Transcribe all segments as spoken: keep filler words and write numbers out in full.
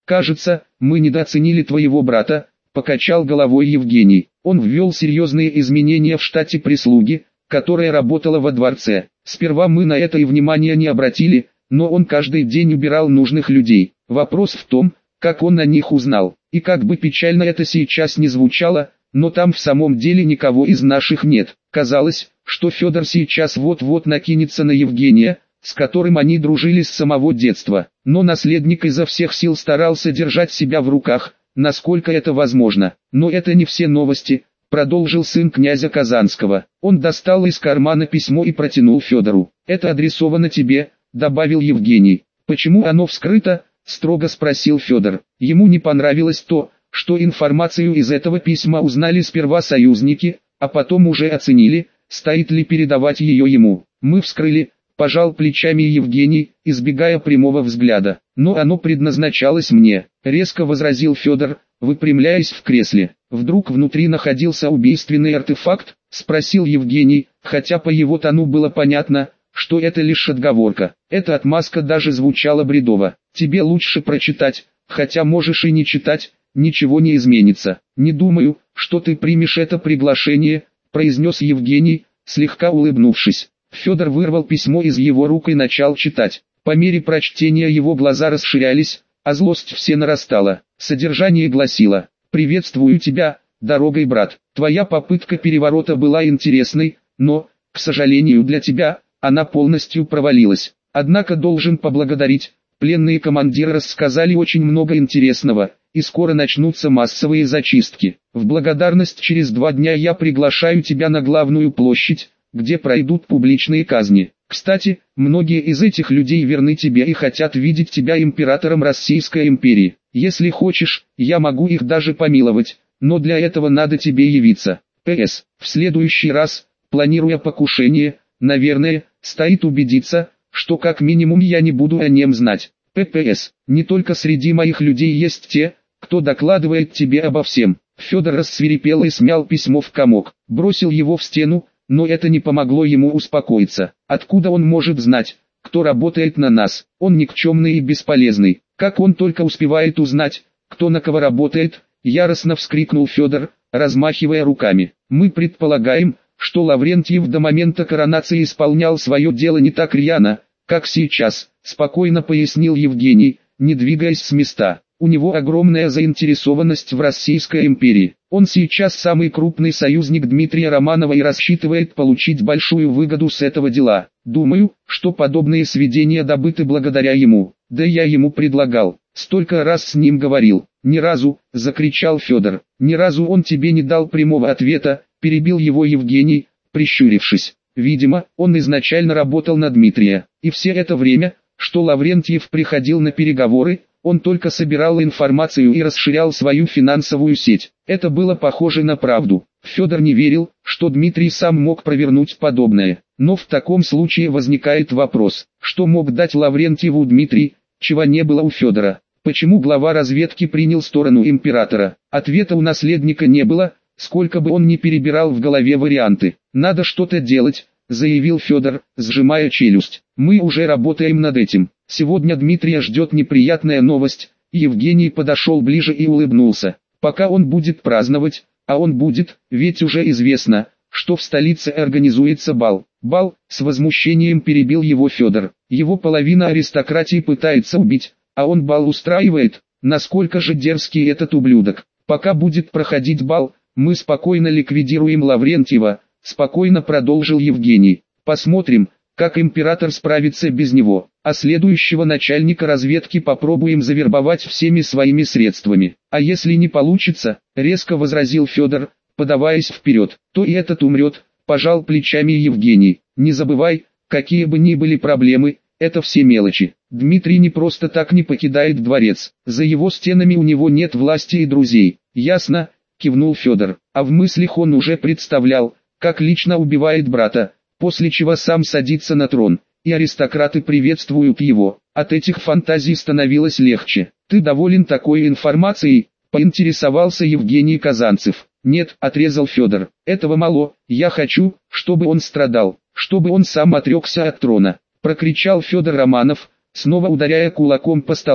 Кажется, мы недооценили твоего брата, покачал головой Евгений. Он ввел серьезные изменения в штате прислуги, которая работала во дворце. Сперва мы на это и внимания не обратили, но он каждый день убирал нужных людей. Вопрос в том, как он о них узнал. И как бы печально это сейчас не звучало, но там в самом деле никого из наших нет. Казалось, что Федор сейчас вот-вот накинется на Евгения, с которым они дружили с самого детства. Но наследник изо всех сил старался держать себя в руках, насколько это возможно. Но это не все новости, продолжил сын князя Казанского. Он достал из кармана письмо и протянул Федору. Это адресовано тебе, добавил Евгений. Почему оно вскрыто? Строго спросил Федор. Ему не понравилось то, что информацию из этого письма узнали сперва союзники, а потом уже оценили, стоит ли передавать ее ему. Мы вскрыли, пожал плечами Евгений, избегая прямого взгляда. Но оно предназначалось мне, резко возразил Федор, выпрямляясь в кресле. Вдруг внутри находился убийственный артефакт, спросил Евгений, хотя по его тону было понятно, что это лишь отговорка. Эта отмазка даже звучала бредово. Тебе лучше прочитать, хотя можешь и не читать, ничего не изменится. Не думаю, что ты примешь это приглашение, произнес Евгений, слегка улыбнувшись. Федор вырвал письмо из его рук и начал читать. По мере прочтения его глаза расширялись, а злость все нарастала. Содержание гласило: «Приветствую тебя, дорогой брат. Твоя попытка переворота была интересной, но, к сожалению для тебя, она полностью провалилась. Однако должен поблагодарить, пленные командиры рассказали очень много интересного, и скоро начнутся массовые зачистки. В благодарность через два дня я приглашаю тебя на главную площадь, где пройдут публичные казни. Кстати, многие из этих людей верны тебе и хотят видеть тебя императором Российской империи. Если хочешь, я могу их даже помиловать, но для этого надо тебе явиться. П С. В следующий раз, планируя покушение, наверное, стоит убедиться, что как минимум я не буду о нем знать. П П С. Не только среди моих людей есть те, кто докладывает тебе обо всем». Федор рассвирепел и смял письмо в комок, бросил его в стену, но это не помогло ему успокоиться. Откуда он может знать, кто работает на нас? Он никчемный и бесполезный. Как он только успевает узнать, кто на кого работает? Яростно вскрикнул Федор, размахивая руками. Мы предполагаем, что Лаврентьев до момента коронации исполнял свое дело не так рьяно, как сейчас, спокойно пояснил Евгений, не двигаясь с места. У него огромная заинтересованность в Российской империи. Он сейчас самый крупный союзник Дмитрия Романова и рассчитывает получить большую выгоду с этого дела. Думаю, что подобные сведения добыты благодаря ему. Да я ему предлагал, столько раз с ним говорил. Ни разу, закричал Федор, ни разу он тебе не дал прямого ответа, перебил его Евгений, прищурившись. Видимо, он изначально работал на Дмитрия, и все это время, что Лаврентьев приходил на переговоры, он только собирал информацию и расширял свою финансовую сеть. Это было похоже на правду. Федор не верил, что Дмитрий сам мог провернуть подобное. Но в таком случае возникает вопрос, что мог дать Лаврентьеву Дмитрий, чего не было у Федора. Почему глава разведки принял сторону императора? Ответа у наследника не было, сколько бы он ни перебирал в голове варианты. «Надо что-то делать», заявил Федор, сжимая челюсть. «Мы уже работаем над этим. Сегодня Дмитрия ждет неприятная новость». Евгений подошел ближе и улыбнулся. «Пока он будет праздновать, а он будет, ведь уже известно, что в столице организуется бал». «Бал», с возмущением перебил его Федор. «Его половина аристократии пытается убить, а он бал устраивает. Насколько же дерзкий этот ублюдок. Пока будет проходить бал, мы спокойно ликвидируем Лаврентьева», спокойно продолжил Евгений. «Посмотрим, как император справится без него, а следующего начальника разведки попробуем завербовать всеми своими средствами. А если не получится», резко возразил Федор, подаваясь вперед, «то и этот умрет», пожал плечами Евгений. «Не забывай, какие бы ни были проблемы, это все мелочи. Дмитрий не просто так не покидает дворец, за его стенами у него нет власти и друзей». «Ясно», кивнул Федор, а в мыслях он уже представлял, как лично убивает брата, после чего сам садится на трон, и аристократы приветствуют его. От этих фантазий становилось легче. «Ты доволен такой информацией?» – поинтересовался Евгений Казанцев. «Нет», – отрезал Федор, – «этого мало, я хочу, чтобы он страдал, чтобы он сам отрекся от трона», – прокричал Федор Романов, снова ударяя кулаком по столу.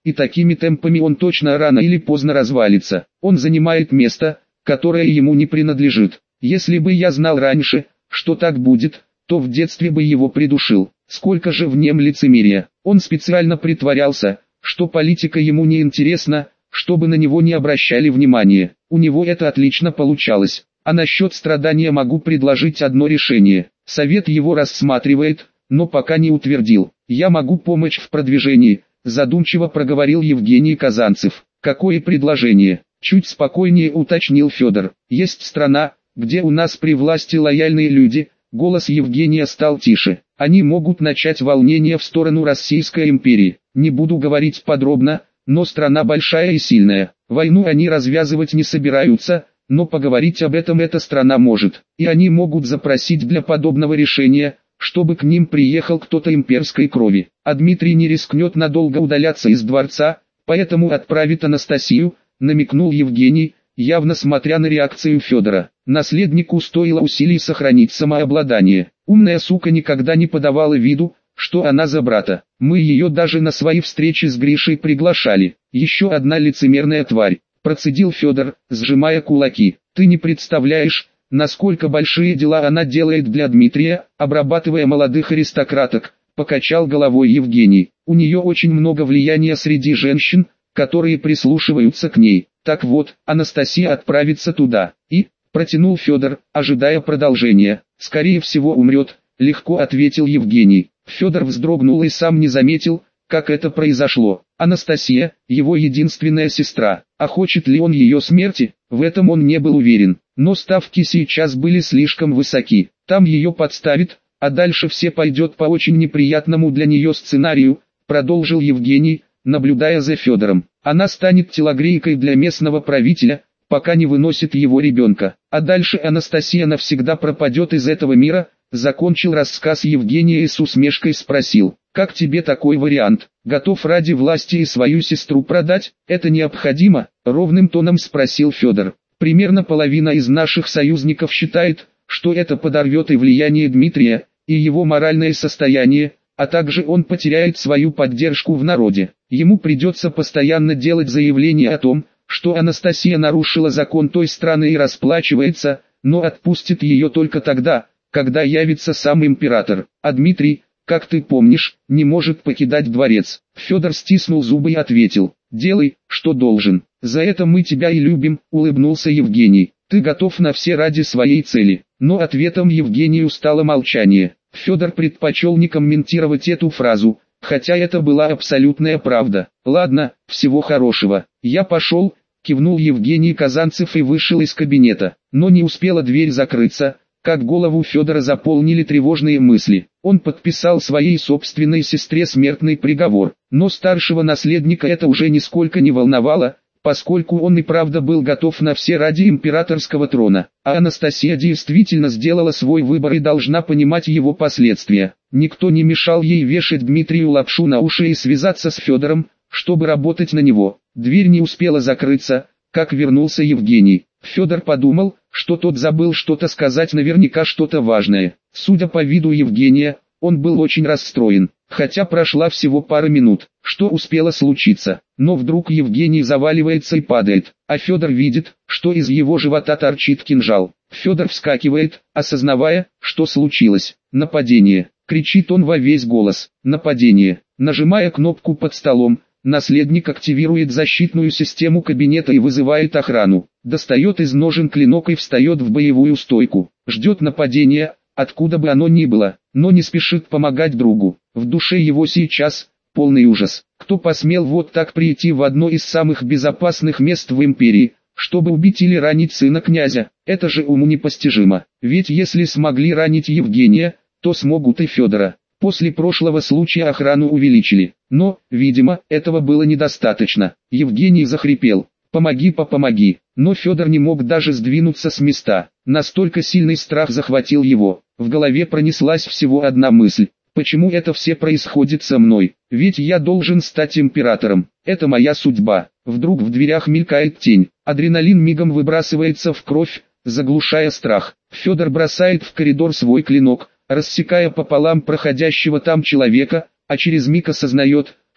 и такими темпами он точно рано или поздно развалится. Он занимает место, которое ему не принадлежит. Если бы я знал раньше, что так будет, то в детстве бы его придушил. Сколько же в нем лицемерия. Он специально притворялся, что политика ему не интересна, чтобы на него не обращали внимания. У него это отлично получалось. А насчет страдания могу предложить одно решение. Совет его рассматривает, но пока не утвердил. Я могу помочь в продвижении, задумчиво проговорил Евгений Казанцев. Какое предложение? Чуть спокойнее уточнил Федор. Есть страна, где у нас при власти лояльные люди. Голос Евгения стал тише. Они могут начать волнение в сторону Российской империи. Не буду говорить подробно, но страна большая и сильная. Войну они развязывать не собираются, но поговорить об этом эта страна может. И они могут запросить для подобного решения, чтобы к ним приехал кто-то имперской крови. А Дмитрий не рискнет надолго удаляться из дворца, поэтому отправит Анастасию, намекнул Евгений, явно смотря на реакцию Федора. Наследнику стоило усилий сохранить самообладание. Умная сука никогда не подавала виду, что она за брата. Мы ее даже на свои встречи с Гришей приглашали. Еще одна лицемерная тварь, процедил Федор, сжимая кулаки. Ты не представляешь, насколько большие дела она делает для Дмитрия, обрабатывая молодых аристократок, покачал головой Евгений. У нее очень много влияния среди женщин, которые прислушиваются к ней. Так вот, Анастасия отправится туда, и, протянул Федор, ожидая продолжения, скорее всего умрет, легко ответил Евгений. Федор вздрогнул и сам не заметил, как это произошло. Анастасия, его единственная сестра, а хочет ли он ее смерти, в этом он не был уверен. Но ставки сейчас были слишком высоки, там ее подставит, а дальше все пойдет по очень неприятному для нее сценарию, продолжил Евгений, наблюдая за Федором. Она станет телогрейкой для местного правителя, пока не выносит его ребенка. А дальше Анастасия навсегда пропадет из этого мира, закончил рассказ Евгения и с усмешкой спросил. Как тебе такой вариант? Готов ради власти и свою сестру продать? Это необходимо? Ровным тоном спросил Федор. Примерно половина из наших союзников считает, что это подорвет и влияние Дмитрия, и его моральное состояние, а также он потеряет свою поддержку в народе. Ему придется постоянно делать заявление о том, что Анастасия нарушила закон той страны и расплачивается, но отпустит ее только тогда, когда явится сам император. А Дмитрий, как ты помнишь, не может покидать дворец. Федор стиснул зубы и ответил: «Делай, что должен. За это мы тебя и любим», — улыбнулся Евгений. «Ты готов на все ради своей цели». Но ответом Евгению стало молчание. Федор предпочел не комментировать эту фразу, хотя это была абсолютная правда. «Ладно, всего хорошего. Я пошел», — кивнул Евгений Казанцев и вышел из кабинета. Но не успела дверь закрыться, как голову Федора заполнили тревожные мысли. Он подписал своей собственной сестре смертный приговор, но старшего наследника это уже нисколько не волновало, поскольку он и правда был готов на все ради императорского трона. А Анастасия действительно сделала свой выбор и должна понимать его последствия. Никто не мешал ей вешать Дмитрию лапшу на уши и связаться с Федором, чтобы работать на него. Дверь не успела закрыться, как вернулся Евгений. Федор подумал, что тот забыл что-то сказать, наверняка что-то важное. Судя по виду Евгения, он был очень расстроен, хотя прошла всего пара минут. Что успело случиться? Но вдруг Евгений заваливается и падает, а Федор видит, что из его живота торчит кинжал. Федор вскакивает, осознавая, что случилось. «Нападение!» — кричит он во весь голос. «Нападение!» Нажимая кнопку под столом, наследник активирует защитную систему кабинета и вызывает охрану. Достает из ножен клинок и встает в боевую стойку. Ждет нападения, откуда бы оно ни было, но не спешит помогать другу. В душе его сейчас полный ужас. Кто посмел вот так прийти в одно из самых безопасных мест в империи, чтобы убить или ранить сына князя? Это же уму непостижимо. Ведь если смогли ранить Евгения, то смогут и Федора. После прошлого случая охрану увеличили, но, видимо, этого было недостаточно. Евгений захрипел: «Помоги, попомоги!» Но Федор не мог даже сдвинуться с места. Настолько сильный страх захватил его. В голове пронеслась всего одна мысль: почему это все происходит со мной? Ведь я должен стать императором. Это моя судьба. Вдруг в дверях мелькает тень. Адреналин мигом выбрасывается в кровь, заглушая страх. Федор бросает в коридор свой клинок, рассекая пополам проходящего там человека, а через миг осознает,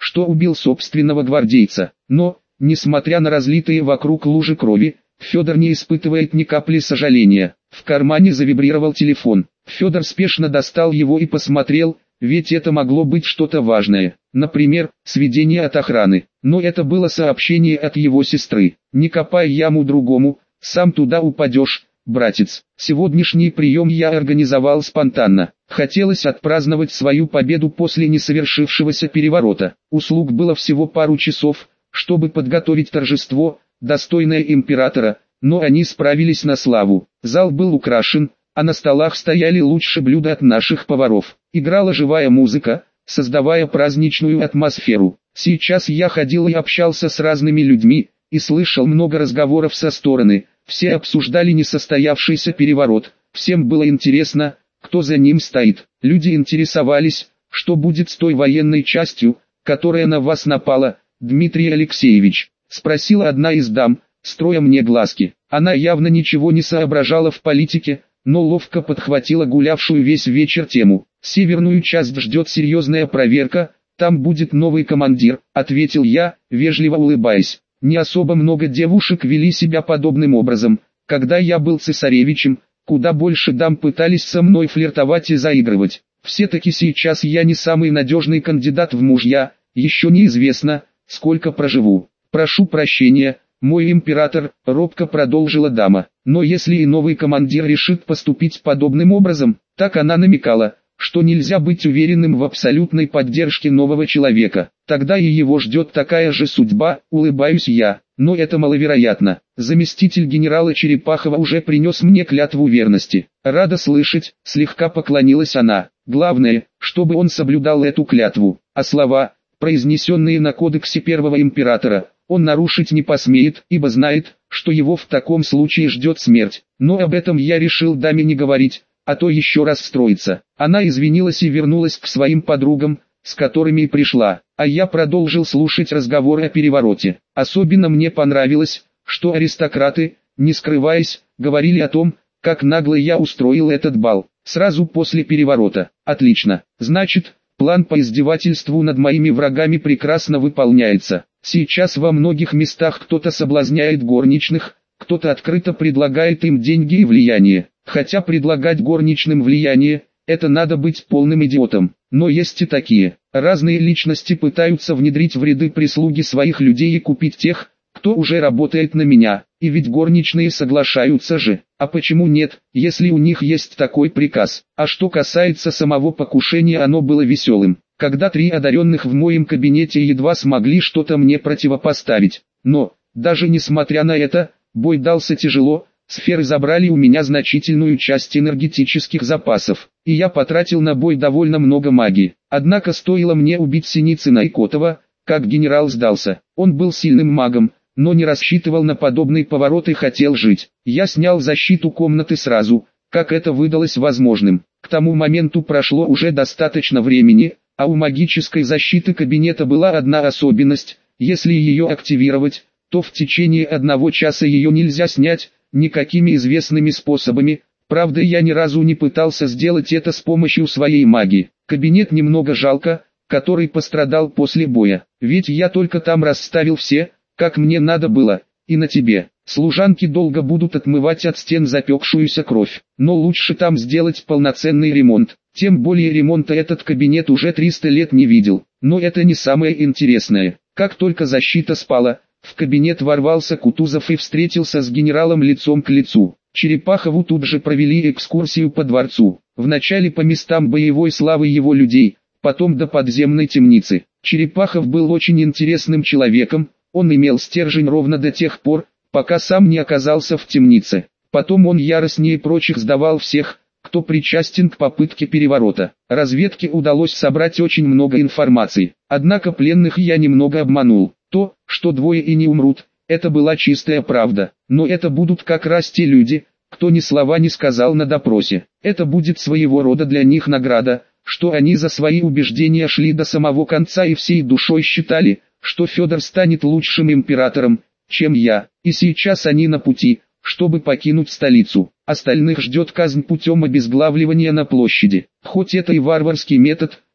что убил собственного гвардейца. Но, несмотря на разлитые вокруг лужи крови, Федор не испытывает ни капли сожаления. В кармане завибрировал телефон. Федор спешно достал его и посмотрел, ведь это могло быть что-то важное. Например, сведение от охраны. Но это было сообщение от его сестры. «Не копай яму другому, сам туда упадешь, братец». Сегодняшний прием я организовал спонтанно. Хотелось отпраздновать свою победу после несовершившегося переворота. Услуг было всего пару часов, чтобы подготовить торжество, достойное императора, но они справились на славу. Зал был украшен, а на столах стояли лучшие блюда от наших поваров. Играла живая музыка, создавая праздничную атмосферу. Сейчас я ходил и общался с разными людьми, и слышал много разговоров со стороны. Все обсуждали несостоявшийся переворот, всем было интересно, кто за ним стоит. Люди интересовались, что будет с той военной частью, которая на вас напала, Дмитрий Алексеевич, спросила одна из дам, строя мне глазки. Она явно ничего не соображала в политике, но ловко подхватила гулявшую весь вечер тему. «Северную часть ждет серьезная проверка, там будет новый командир», — ответил я, вежливо улыбаясь. Не особо много девушек вели себя подобным образом. Когда я был цесаревичем, куда больше дам пытались со мной флиртовать и заигрывать. Все-таки сейчас я не самый надежный кандидат в мужья, еще неизвестно, сколько проживу. «Прошу прощения, мой император», — робко продолжила дама. Но если и новый командир решит поступить подобным образом, так она намекала, что нельзя быть уверенным в абсолютной поддержке нового человека. Тогда и его ждет такая же судьба, улыбаюсь я. Но это маловероятно. Заместитель генерала Черепахова уже принес мне клятву верности. Рада слышать, слегка поклонилась она. Главное, чтобы он соблюдал эту клятву. А слова, произнесенные на кодексе первого императора, он нарушить не посмеет, ибо знает, что его в таком случае ждет смерть. Но об этом я решил даме не говорить, а то еще раз расстроится. Она извинилась и вернулась к своим подругам, с которыми и пришла, а я продолжил слушать разговоры о перевороте. Особенно мне понравилось, что аристократы, не скрываясь, говорили о том, как нагло я устроил этот бал, сразу после переворота. Отлично, значит, план по издевательству над моими врагами прекрасно выполняется. Сейчас во многих местах кто-то соблазняет горничных, кто-то открыто предлагает им деньги и влияние. Хотя предлагать горничным влияние, это надо быть полным идиотом. Но есть и такие. Разные личности пытаются внедрить в ряды прислуги своих людей и купить тех, кто уже работает на меня. И ведь горничные соглашаются же. А почему нет, если у них есть такой приказ? А что касается самого покушения, оно было веселым. Когда три одаренных в моем кабинете едва смогли что-то мне противопоставить. Но, даже несмотря на это, бой дался тяжело. Сферы забрали у меня значительную часть энергетических запасов, и я потратил на бой довольно много магии. Однако стоило мне убить Синицына и Котова, как генерал сдался. Он был сильным магом, но не рассчитывал на подобный поворот и хотел жить. Я снял защиту комнаты сразу, как это выдалось возможным. К тому моменту прошло уже достаточно времени, а у магической защиты кабинета была одна особенность: если ее активировать, то в течение одного часа ее нельзя снять никакими известными способами. Правда, я ни разу не пытался сделать это с помощью своей магии. Кабинет немного жалко, который пострадал после боя, ведь я только там расставил все, как мне надо было, и на тебе. Служанки долго будут отмывать от стен запекшуюся кровь, но лучше там сделать полноценный ремонт. Тем более ремонта этот кабинет уже триста лет не видел. Но это не самое интересное. Как только защита спала, в кабинет ворвался Кутузов и встретился с генералом лицом к лицу. Черепахову тут же провели экскурсию по дворцу. Вначале по местам боевой славы его людей, потом до подземной темницы. Черепахов был очень интересным человеком, он имел стержень ровно до тех пор, пока сам не оказался в темнице. Потом он яростнее прочих сдавал всех, кто причастен к попытке переворота. Разведке удалось собрать очень много информации, однако пленных я немного обманул. То, что двое и не умрут, это была чистая правда, но это будут как раз те люди, кто ни слова не сказал на допросе. Это будет своего рода для них награда, что они за свои убеждения шли до самого конца и всей душой считали, что Федор станет лучшим императором, чем я, и сейчас они на пути, чтобы покинуть столицу. Остальных ждет казнь путем обезглавливания на площади. Хоть это и варварский метод,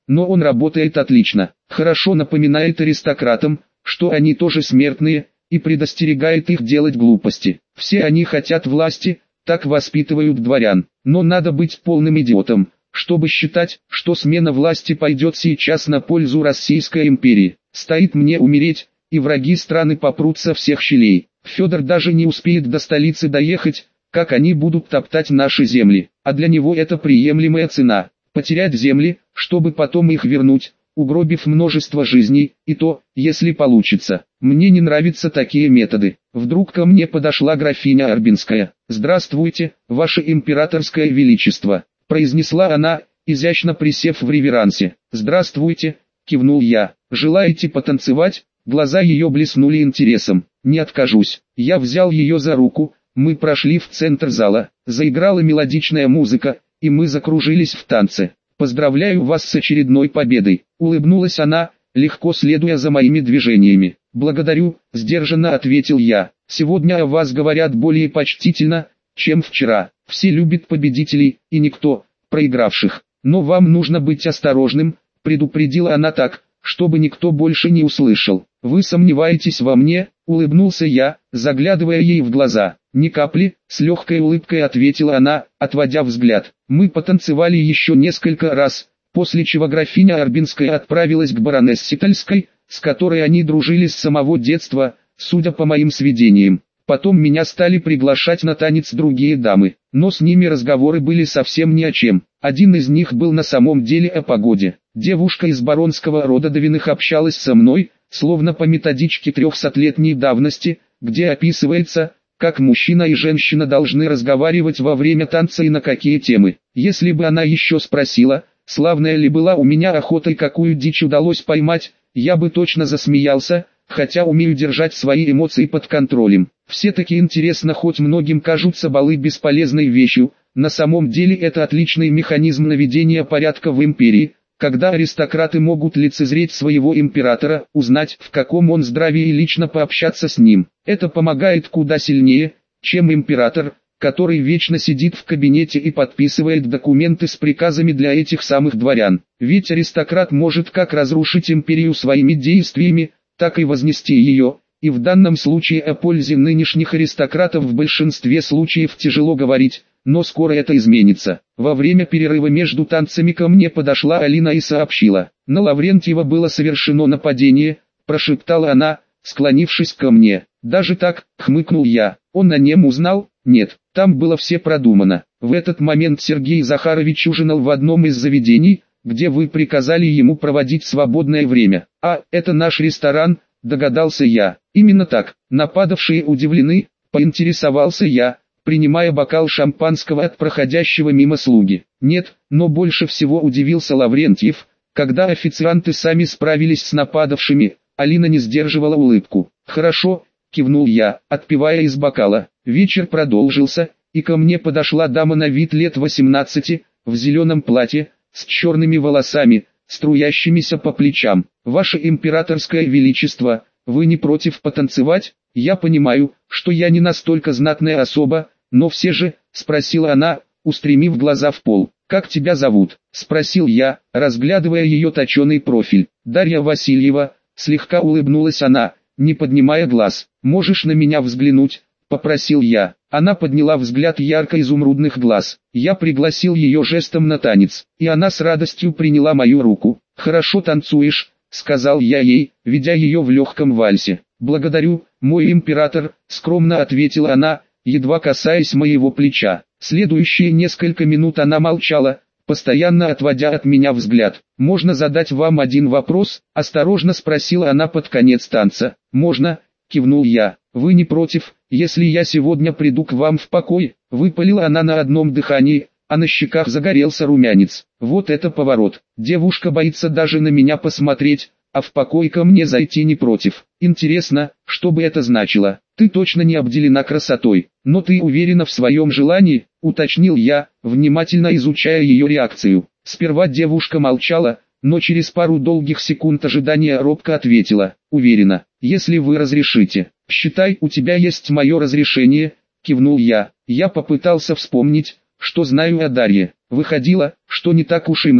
но он работает отлично. Хорошо напоминает аристократам, что они тоже смертные, и предостерегает их делать глупости. Все они хотят власти, так воспитывают дворян. Но надо быть полным идиотом, чтобы считать, что смена власти пойдет сейчас на пользу Российской империи. Стоит мне умереть, и враги страны попрутся всех щелей. Федор даже не успеет до столицы доехать, как они будут топтать наши земли. А для него это приемлемая цена. Потерять земли, чтобы потом их вернуть, угробив множество жизней, и то, если получится. Мне не нравятся такие методы. Вдруг ко мне подошла графиня Арбинская. «Здравствуйте, ваше императорское величество», — произнесла она, изящно присев в реверансе. «Здравствуйте», — кивнул я. «Желаете потанцевать?» Глаза ее блеснули интересом. «Не откажусь». Я взял ее за руку, мы прошли в центр зала, заиграла мелодичная музыка, и мы закружились в танце. «Поздравляю вас с очередной победой», — улыбнулась она, легко следуя за моими движениями. «Благодарю», — сдержанно ответил я. «Сегодня о вас говорят более почтительно, чем вчера. Все любят победителей, и никто, проигравших. Но вам нужно быть осторожным», — предупредила она так, чтобы никто больше не услышал. «Вы сомневаетесь во мне?» — улыбнулся я, заглядывая ей в глаза. «Ни капли», — с легкой улыбкой ответила она, отводя взгляд. Мы потанцевали еще несколько раз, после чего графиня Арбинская отправилась к баронессе Тальской, с которой они дружили с самого детства, судя по моим сведениям. Потом меня стали приглашать на танец другие дамы, но с ними разговоры были совсем ни о чем. Один из них был на самом деле о погоде. Девушка из баронского рода Довиных общалась со мной, словно по методичке трехсотлетней давности, где описывается, как мужчина и женщина должны разговаривать во время танца и на какие темы. Если бы она еще спросила, славная ли была у меня охота и какую дичь удалось поймать, я бы точно засмеялся, хотя умею держать свои эмоции под контролем. Все-таки интересно, хоть многим кажутся балы бесполезной вещью, на самом деле это отличный механизм наведения порядка в империи, когда аристократы могут лицезреть своего императора, узнать, в каком он здравии и лично пообщаться с ним. Это помогает куда сильнее, чем император, который вечно сидит в кабинете и подписывает документы с приказами для этих самых дворян. Ведь аристократ может как разрушить империю своими действиями, так и вознести ее, и в данном случае о пользе нынешних аристократов в большинстве случаев тяжело говорить, но скоро это изменится. Во время перерыва между танцами ко мне подошла Алина и сообщила: «На Лаврентьева было совершено нападение», – прошептала она, склонившись ко мне. «Даже так», – хмыкнул я. «Он о нем узнал?» «Нет, там было все продумано. В этот момент Сергей Захарович ужинал в одном из заведений, где вы приказали ему проводить свободное время». «А, это наш ресторан», – догадался я. «Именно так». Нападавшие удивлены, поинтересовался я, принимая бокал шампанского от проходящего мимо слуги. «Нет, но больше всего удивился Лаврентьев, когда официанты сами справились с нападавшими». Алина не сдерживала улыбку. «Хорошо», — кивнул я, отпивая из бокала. Вечер продолжился, и ко мне подошла дама на вид лет восемнадцати, в зеленом платье, с черными волосами, струящимися по плечам. «Ваше императорское величество, вы не против потанцевать? Я понимаю, что я не настолько знатная особа, но все же», — спросила она, устремив глаза в пол. «Как тебя зовут?» — спросил я, разглядывая ее точеный профиль. «Дарья Васильева», — слегка улыбнулась она, не поднимая глаз. «Можешь на меня взглянуть?» — попросил я. Она подняла взгляд ярко-изумрудных глаз. Я пригласил ее жестом на танец, и она с радостью приняла мою руку. «Хорошо танцуешь», — сказал я ей, ведя ее в легком вальсе. «Благодарю, мой император», — скромно ответила она, едва касаясь моего плеча. Следующие несколько минут она молчала, постоянно отводя от меня взгляд. «Можно задать вам один вопрос?» — осторожно спросила она под конец танца. «Можно», — кивнул я. «Вы не против, если я сегодня приду к вам в покой?» — выпалила она на одном дыхании, а на щеках загорелся румянец. Вот это поворот. Девушка боится даже на меня посмотреть, а в покой ко мне зайти не против. Интересно, что бы это значило? «Ты точно не обделена красотой, но ты уверена в своем желании?» — уточнил я, внимательно изучая ее реакцию. Сперва девушка молчала, но через пару долгих секунд ожидания робко ответила: «Уверена, если вы разрешите». «Считай, у тебя есть мое разрешение», — кивнул я. Я попытался вспомнить, что знаю о Дарье. Выходило, что не так уж и много.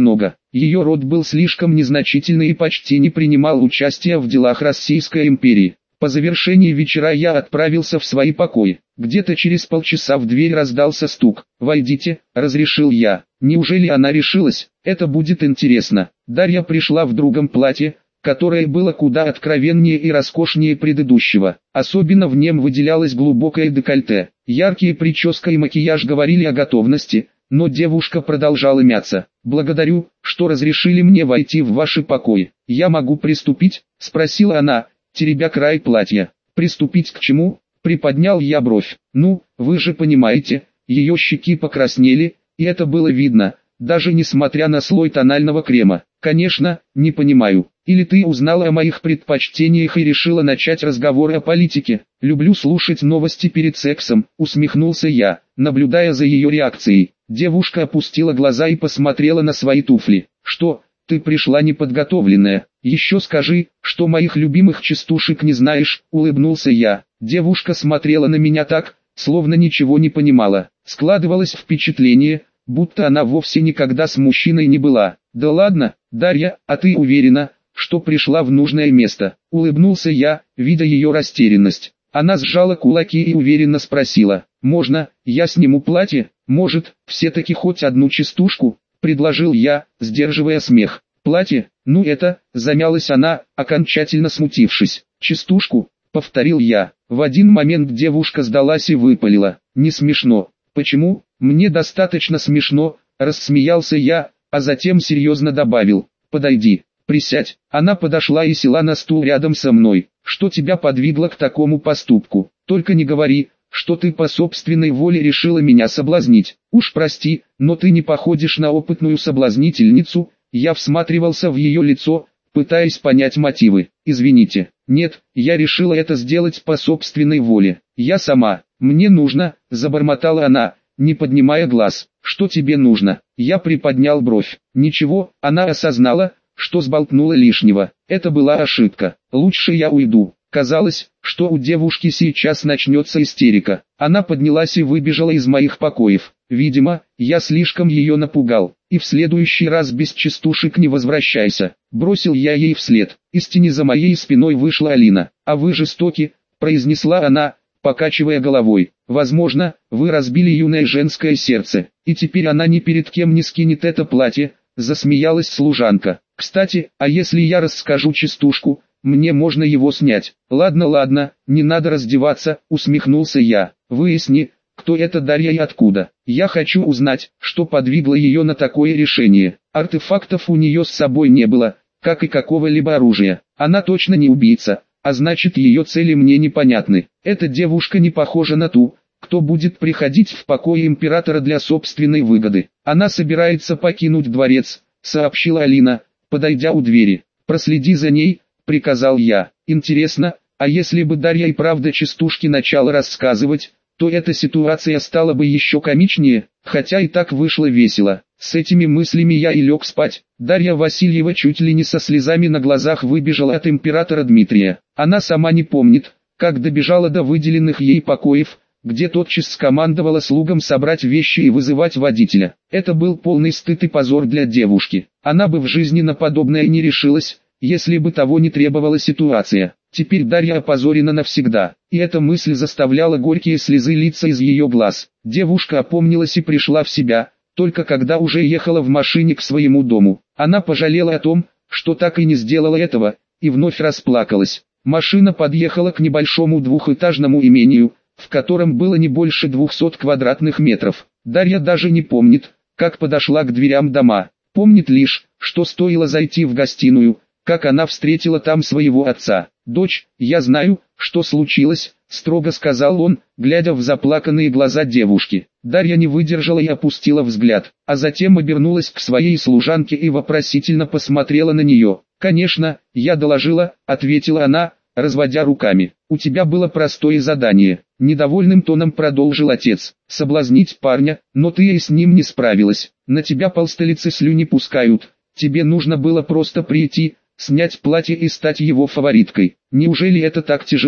Ее род был слишком незначительный и почти не принимал участия в делах Российской империи. По завершении вечера я отправился в свои покои. Где-то через полчаса в дверь раздался стук. «Войдите», — разрешил я. Неужели она решилась? Это будет интересно. Дарья пришла в другом платье, которое было куда откровеннее и роскошнее предыдущего. Особенно в нем выделялось глубокое декольте. Яркие прическа и макияж говорили о готовности, но девушка продолжала мяться. «Благодарю, что разрешили мне войти в ваши покои. Я могу приступить?» — спросила она, теребя край платья. «Приступить к чему?» — приподнял я бровь. «Ну, вы же понимаете». Ее щеки покраснели, и это было видно, даже несмотря на слой тонального крема. «Конечно, не понимаю. Или ты узнала о моих предпочтениях и решила начать разговор о политике?» «Люблю слушать новости перед сексом», — усмехнулся я, наблюдая за ее реакцией. Девушка опустила глаза и посмотрела на свои туфли. «Что, ты пришла неподготовленная? Еще скажи, что моих любимых частушек не знаешь», — улыбнулся я. Девушка смотрела на меня так, словно ничего не понимала. Складывалось впечатление, будто она вовсе никогда с мужчиной не была. «Да ладно, Дарья, а ты уверена, что пришла в нужное место?» — улыбнулся я, видя ее растерянность. Она сжала кулаки и уверенно спросила: «Можно, я сниму платье? Может, все-таки хоть одну частушку?» — предложил я, сдерживая смех. «Платье? Ну это...» — замялась она, окончательно смутившись. «Частушку?» — повторил я. В один момент девушка сдалась и выпалила: «Не смешно». «Почему? Мне достаточно смешно», — рассмеялся я, а затем серьезно добавил: «Подойди, присядь». Она подошла и села на стул рядом со мной. «Что тебя подвигло к такому поступку? Только не говори, что ты по собственной воле решила меня соблазнить. Уж прости, но ты не походишь на опытную соблазнительницу». Я всматривался в ее лицо, пытаясь понять мотивы. «Извините, нет, я решила это сделать по собственной воле. Я сама. Мне нужно», — забормотала она, не поднимая глаз. «Что тебе нужно?» Я приподнял бровь. «Ничего», — она осознала, что сболтнула лишнего. Это была ошибка. «Лучше я уйду». Казалось, что у девушки сейчас начнется истерика. Она поднялась и выбежала из моих покоев. Видимо, я слишком ее напугал. «И в следующий раз без частушек не возвращайся», — бросил я ей вслед. Из тени за моей спиной вышла Алина. «А вы жестоки», — произнесла она, покачивая головой. «Возможно, вы разбили юное женское сердце, и теперь она ни перед кем не скинет это платье», — засмеялась служанка. «Кстати, а если я расскажу частушку, мне можно его снять?» «Ладно, ладно, не надо раздеваться», — усмехнулся я. «Выясни, кто это Дарья и откуда. Я хочу узнать, что подвигло ее на такое решение. Артефактов у нее с собой не было, как и какого-либо оружия. Она точно не убийца, а значит ее цели мне непонятны. Эта девушка не похожа на ту, кто будет приходить в покои императора для собственной выгоды. Она собирается покинуть дворец», — сообщила Алина, подойдя у двери. «Проследи за ней», — приказал я. «Интересно, а если бы Дарья и правда частушки начала рассказывать, то эта ситуация стала бы еще комичнее, хотя и так вышло весело». С этими мыслями я и лег спать. Дарья Васильева чуть ли не со слезами на глазах выбежала от императора Дмитрия. Она сама не помнит, как добежала до выделенных ей покоев, где тотчас скомандовала слугам собрать вещи и вызывать водителя. Это был полный стыд и позор для девушки. Она бы в жизни на подобное не решилась, если бы того не требовала ситуация. Теперь Дарья опозорена навсегда, и эта мысль заставляла горькие слезы литься из ее глаз. Девушка опомнилась и пришла в себя, только когда уже ехала в машине к своему дому. Она пожалела о том, что так и не сделала этого, и вновь расплакалась. Машина подъехала к небольшому двухэтажному имению, в котором было не больше двухсот квадратных метров. Дарья даже не помнит, как подошла к дверям дома. Помнит лишь, что стоило зайти в гостиную, как она встретила там своего отца. «Дочь, я знаю, что случилось», — строго сказал он, глядя в заплаканные глаза девушки. Дарья не выдержала и опустила взгляд, а затем обернулась к своей служанке и вопросительно посмотрела на нее. «Конечно, я доложила», — ответила она, разводя руками. «У тебя было простое задание», — недовольным тоном продолжил отец. «Соблазнить парня, но ты и с ним не справилась. На тебя полстолицы слюни пускают. Тебе нужно было просто прийти, снять платье и стать его фавориткой. Неужели это так тяжело?»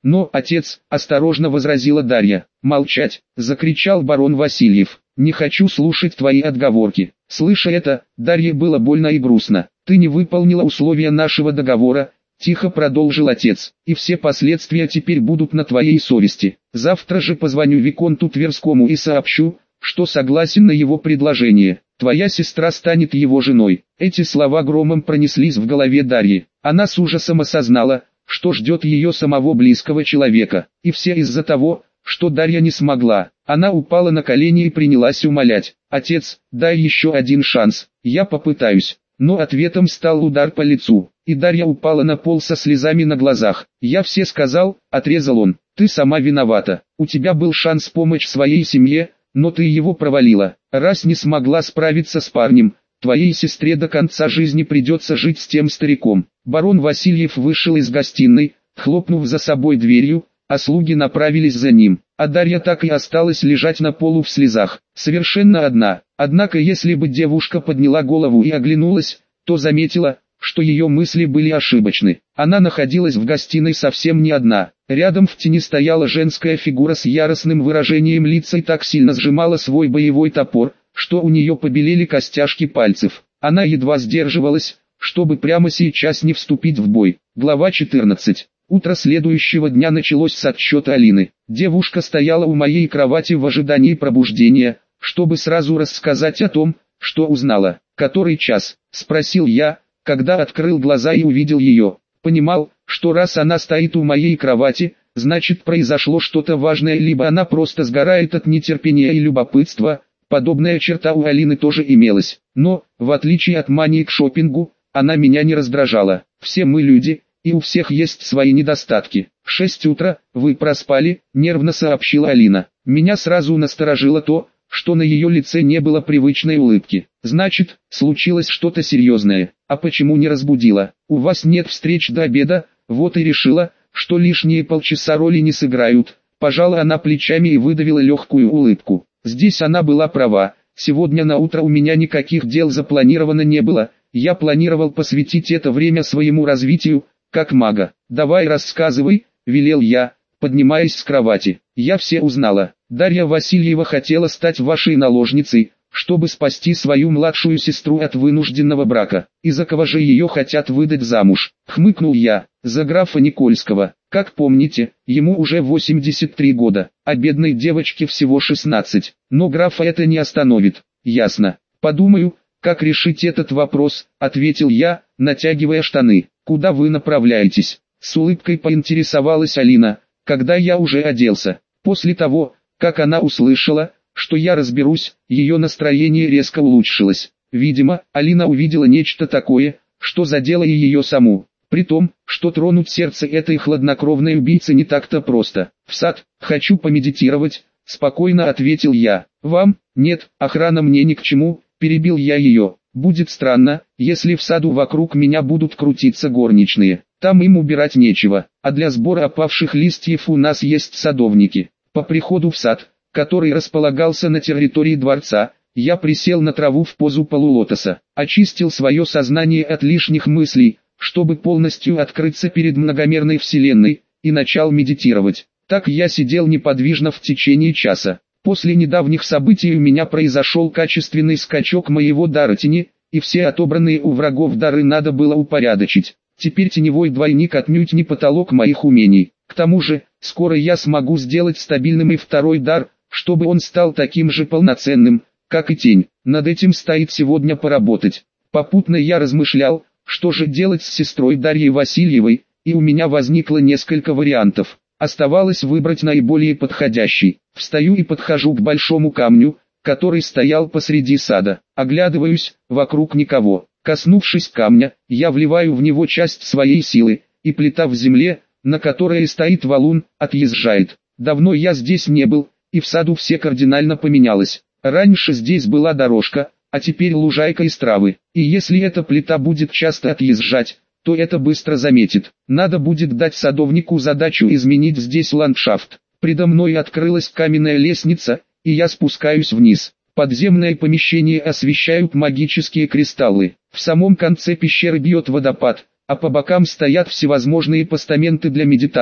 Но, отец, осторожно возразила Дарья. Молчать, закричал барон Васильев. Не хочу слушать твои отговорки. Слыша это, Дарье было больно и грустно. Ты не выполнила условия нашего договора, тихо продолжил отец, и все последствия теперь будут на твоей совести. Завтра же позвоню виконту Тверскому и сообщу, что согласен на его предложение. Твоя сестра станет его женой. Эти слова громом пронеслись в голове Дарьи. Она с ужасом осознала, что ждет ее самого близкого человека. И все из-за того, что Дарья не смогла. Она упала на колени и принялась умолять. «Отец, дай еще один шанс, я попытаюсь». Но ответом стал удар по лицу, и Дарья упала на пол со слезами на глазах. «Я все сказал», — отрезал он, — «ты сама виновата. У тебя был шанс помочь своей семье, но ты его провалила. Раз не смогла справиться с парнем, твоей сестре до конца жизни придется жить с тем стариком». Барон Васильев вышел из гостиной, хлопнув за собой дверью, а слуги направились за ним, а Дарья так и осталась лежать на полу в слезах, совершенно одна. Однако если бы девушка подняла голову и оглянулась, то заметила, что ее мысли были ошибочны. Она находилась в гостиной совсем не одна. Рядом в тени стояла женская фигура с яростным выражением лица и так сильно сжимала свой боевой топор, что у нее побелели костяшки пальцев. Она едва сдерживалась, чтобы прямо сейчас не вступить в бой. Глава четырнадцать. Утро следующего дня началось с отсчета Алины. Девушка стояла у моей кровати в ожидании пробуждения, чтобы сразу рассказать о том, что узнала. «Который час?» – спросил я, когда открыл глаза и увидел ее. Понимал, что раз она стоит у моей кровати, значит произошло что-то важное, либо она просто сгорает от нетерпения и любопытства. Подобная черта у Алины тоже имелась. Но, в отличие от мании к шопингу, она меня не раздражала. Все мы люди, и у всех есть свои недостатки. «В шесть утра, вы проспали», – нервно сообщила Алина. Меня сразу насторожило то, что на ее лице не было привычной улыбки. «Значит, случилось что-то серьезное. А почему не разбудила? У вас нет встреч до обеда, вот и решила, что лишние полчаса роли не сыграют». Пожала она плечами и выдавила легкую улыбку. Здесь она была права. Сегодня на утро у меня никаких дел запланировано не было. Я планировал посвятить это время своему развитию, как мага. «Давай рассказывай», — велел я, поднимаясь с кровати. «Я все узнала. Дарья Васильева хотела стать вашей наложницей, чтобы спасти свою младшую сестру от вынужденного брака. И за кого же ее хотят выдать замуж?» Хмыкнул я. «За графа Никольского. Как помните, ему уже восемьдесят три года, а бедной девочке всего шестнадцать. Но графа это не остановит». «Ясно. Подумаю, как решить этот вопрос», — ответил я, натягивая штаны. «Куда вы направляетесь?» С улыбкой поинтересовалась Алина, когда я уже оделся. После того, как она услышала, что я разберусь, ее настроение резко улучшилось. Видимо, Алина увидела нечто такое, что задело и ее саму. При том, что тронуть сердце этой хладнокровной убийцы не так-то просто. «В сад, хочу помедитировать», — спокойно ответил я. «Вам? Нет, охрана мне ни к чему», — перебил я ее. «Будет странно, если в саду вокруг меня будут крутиться горничные. Там им убирать нечего, а для сбора опавших листьев у нас есть садовники». По приходу в сад, который располагался на территории дворца, я присел на траву в позу полулотоса, очистил свое сознание от лишних мыслей, чтобы полностью открыться перед многомерной вселенной, и начал медитировать. Так я сидел неподвижно в течение часа. После недавних событий у меня произошел качественный скачок моего дара тени, и все отобранные у врагов дары надо было упорядочить. Теперь теневой двойник отнюдь не потолок моих умений. К тому же, скоро я смогу сделать стабильным и второй дар, чтобы он стал таким же полноценным, как и тень. Над этим стоит сегодня поработать. Попутно я размышлял, что же делать с сестрой Дарьей Васильевой, и у меня возникло несколько вариантов. Оставалось выбрать наиболее подходящий. Встаю и подхожу к большому камню, который стоял посреди сада. Оглядываюсь, вокруг никого. Коснувшись камня, я вливаю в него часть своей силы, и плита в земле, на которой стоит валун, отъезжает. Давно я здесь не был, и в саду все кардинально поменялось. Раньше здесь была дорожка, а теперь лужайка из травы. И если эта плита будет часто отъезжать, то это быстро заметит. Надо будет дать садовнику задачу изменить здесь ландшафт. Предо мной открылась каменная лестница, и я спускаюсь вниз. Подземное помещение освещают магические кристаллы. В самом конце пещеры бьет водопад, а по бокам стоят всевозможные постаменты для медитаций,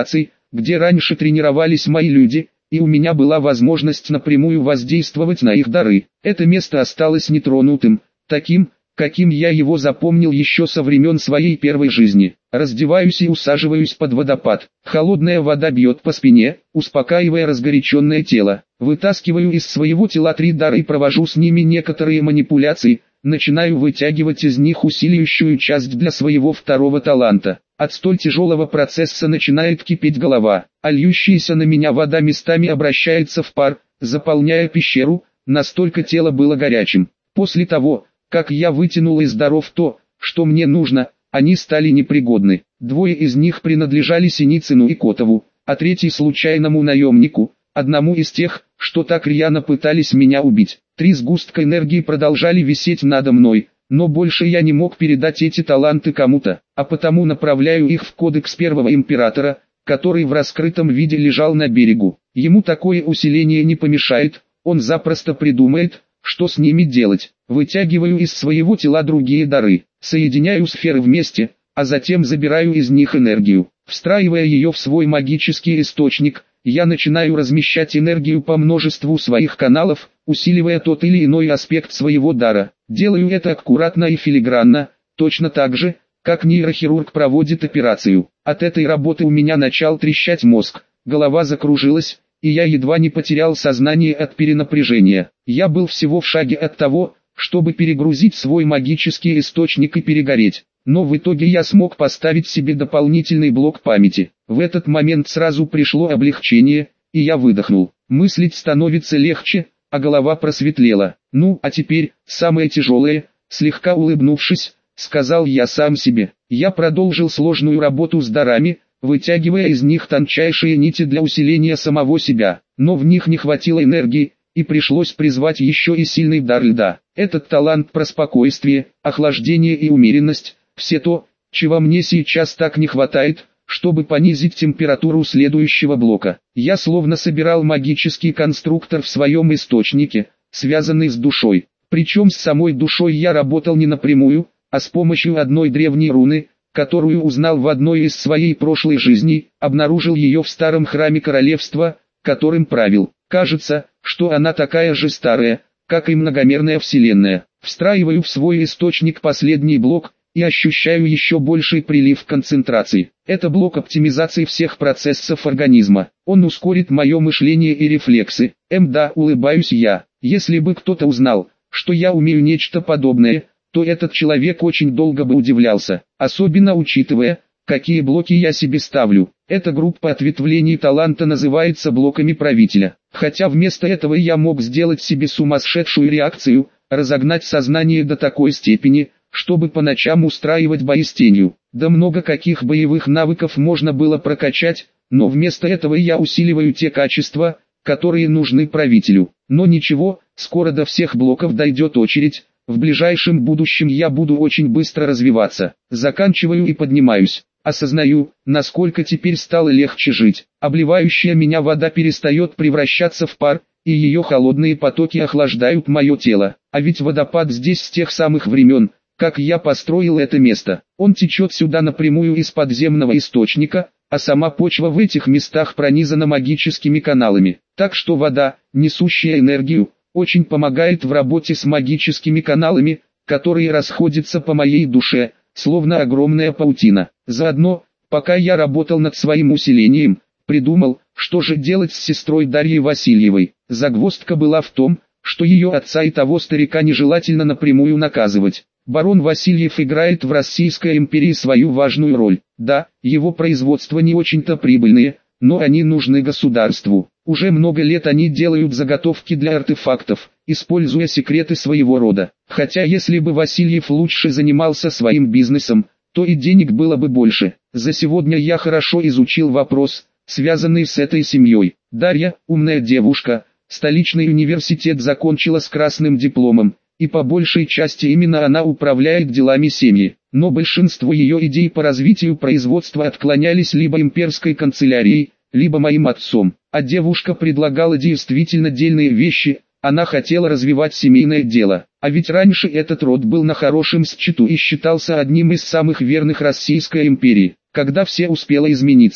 где раньше тренировались мои люди, и у меня была возможность напрямую воздействовать на их дары. Это место осталось нетронутым, таким, каким я его запомнил еще со времен своей первой жизни. Раздеваюсь и усаживаюсь под водопад. Холодная вода бьет по спине, успокаивая разгоряченное тело. Вытаскиваю из своего тела три дара и провожу с ними некоторые манипуляции. Начинаю вытягивать из них усиливающую часть для своего второго таланта. От столь тяжелого процесса начинает кипеть голова, а льющаяся на меня вода местами обращается в пар, заполняя пещеру, настолько тело было горячим. После того, как я вытянул из даров то, что мне нужно, они стали непригодны. Двое из них принадлежали Синицыну и Котову, а третий случайному наемнику, одному из тех, что так рьяно пытались меня убить. Три сгустка энергии продолжали висеть надо мной, но больше я не мог передать эти таланты кому-то, а потому направляю их в кодекс первого императора, который в раскрытом виде лежал на берегу. Ему такое усиление не помешает, он запросто придумает, что с ними делать. Вытягиваю из своего тела другие дары, соединяю сферы вместе, а затем забираю из них энергию. Встраивая ее в свой магический источник, я начинаю размещать энергию по множеству своих каналов, усиливая тот или иной аспект своего дара. Делаю это аккуратно и филигранно, точно так же, как нейрохирург проводит операцию. От этой работы у меня начал трещать мозг, голова закружилась, и я едва не потерял сознание от перенапряжения. Я был всего в шаге от того, чтобы перегрузить свой магический источник и перегореть. Но в итоге я смог поставить себе дополнительный блок памяти. В этот момент сразу пришло облегчение, и я выдохнул. Мыслить становится легче, а голова просветлела. Ну, а теперь, самое тяжелое, слегка улыбнувшись, сказал я сам себе. Я продолжил сложную работу с дарами, вытягивая из них тончайшие нити для усиления самого себя. Но в них не хватило энергии, и пришлось призвать еще и сильный дар льда. Этот талант про спокойствие, охлаждение и умеренность, все то, чего мне сейчас так не хватает, чтобы понизить температуру следующего блока. Я словно собирал магический конструктор в своем источнике, связанный с душой. Причем с самой душой я работал не напрямую, а с помощью одной древней руны, которую узнал в одной из своей прошлой жизней, обнаружил ее в старом храме королевства, которым правил. Кажется, что она такая же старая, как и многомерная вселенная. Встраиваю в свой источник последний блок, и ощущаю еще больший прилив концентрации. Это блок оптимизации всех процессов организма. Он ускорит мое мышление и рефлексы. Эм да, улыбаюсь я. Если бы кто-то узнал, что я умею нечто подобное, то этот человек очень долго бы удивлялся. Особенно учитывая, какие блоки я себе ставлю. Эта группа ответвлений таланта называется блоками правителя. Хотя вместо этого я мог сделать себе сумасшедшую реакцию, разогнать сознание до такой степени, чтобы по ночам устраивать бои с тенью. Да много каких боевых навыков можно было прокачать, но вместо этого я усиливаю те качества, которые нужны правителю. Но ничего, скоро до всех блоков дойдет очередь, в ближайшем будущем я буду очень быстро развиваться. Заканчиваю и поднимаюсь. Осознаю, насколько теперь стало легче жить. Обливающая меня вода перестает превращаться в пар, и ее холодные потоки охлаждают мое тело. А ведь водопад здесь с тех самых времен, как я построил это место. Он течет сюда напрямую из подземного источника, а сама почва в этих местах пронизана магическими каналами. Так что вода, несущая энергию, очень помогает в работе с магическими каналами, которые расходятся по моей душе, словно огромная паутина. Заодно, пока я работал над своим усилением, придумал, что же делать с сестрой Дарьей Васильевой. Загвоздка была в том, что ее отца и того старика нежелательно напрямую наказывать. Барон Васильев играет в Российской империи свою важную роль. Да, его производства не очень-то прибыльные, но они нужны государству. Уже много лет они делают заготовки для артефактов, используя секреты своего рода. Хотя если бы Васильев лучше занимался своим бизнесом, то и денег было бы больше. За сегодня я хорошо изучил вопрос, связанный с этой семьей. Дарья, умная девушка, столичный университет закончила с красным дипломом, и по большей части именно она управляет делами семьи. Но большинство ее идей по развитию производства отклонялись либо имперской канцелярией, либо моим отцом. А девушка предлагала действительно дельные вещи, она хотела развивать семейное дело. А ведь раньше этот род был на хорошем счету и считался одним из самых верных Российской империи. Когда все успело измениться,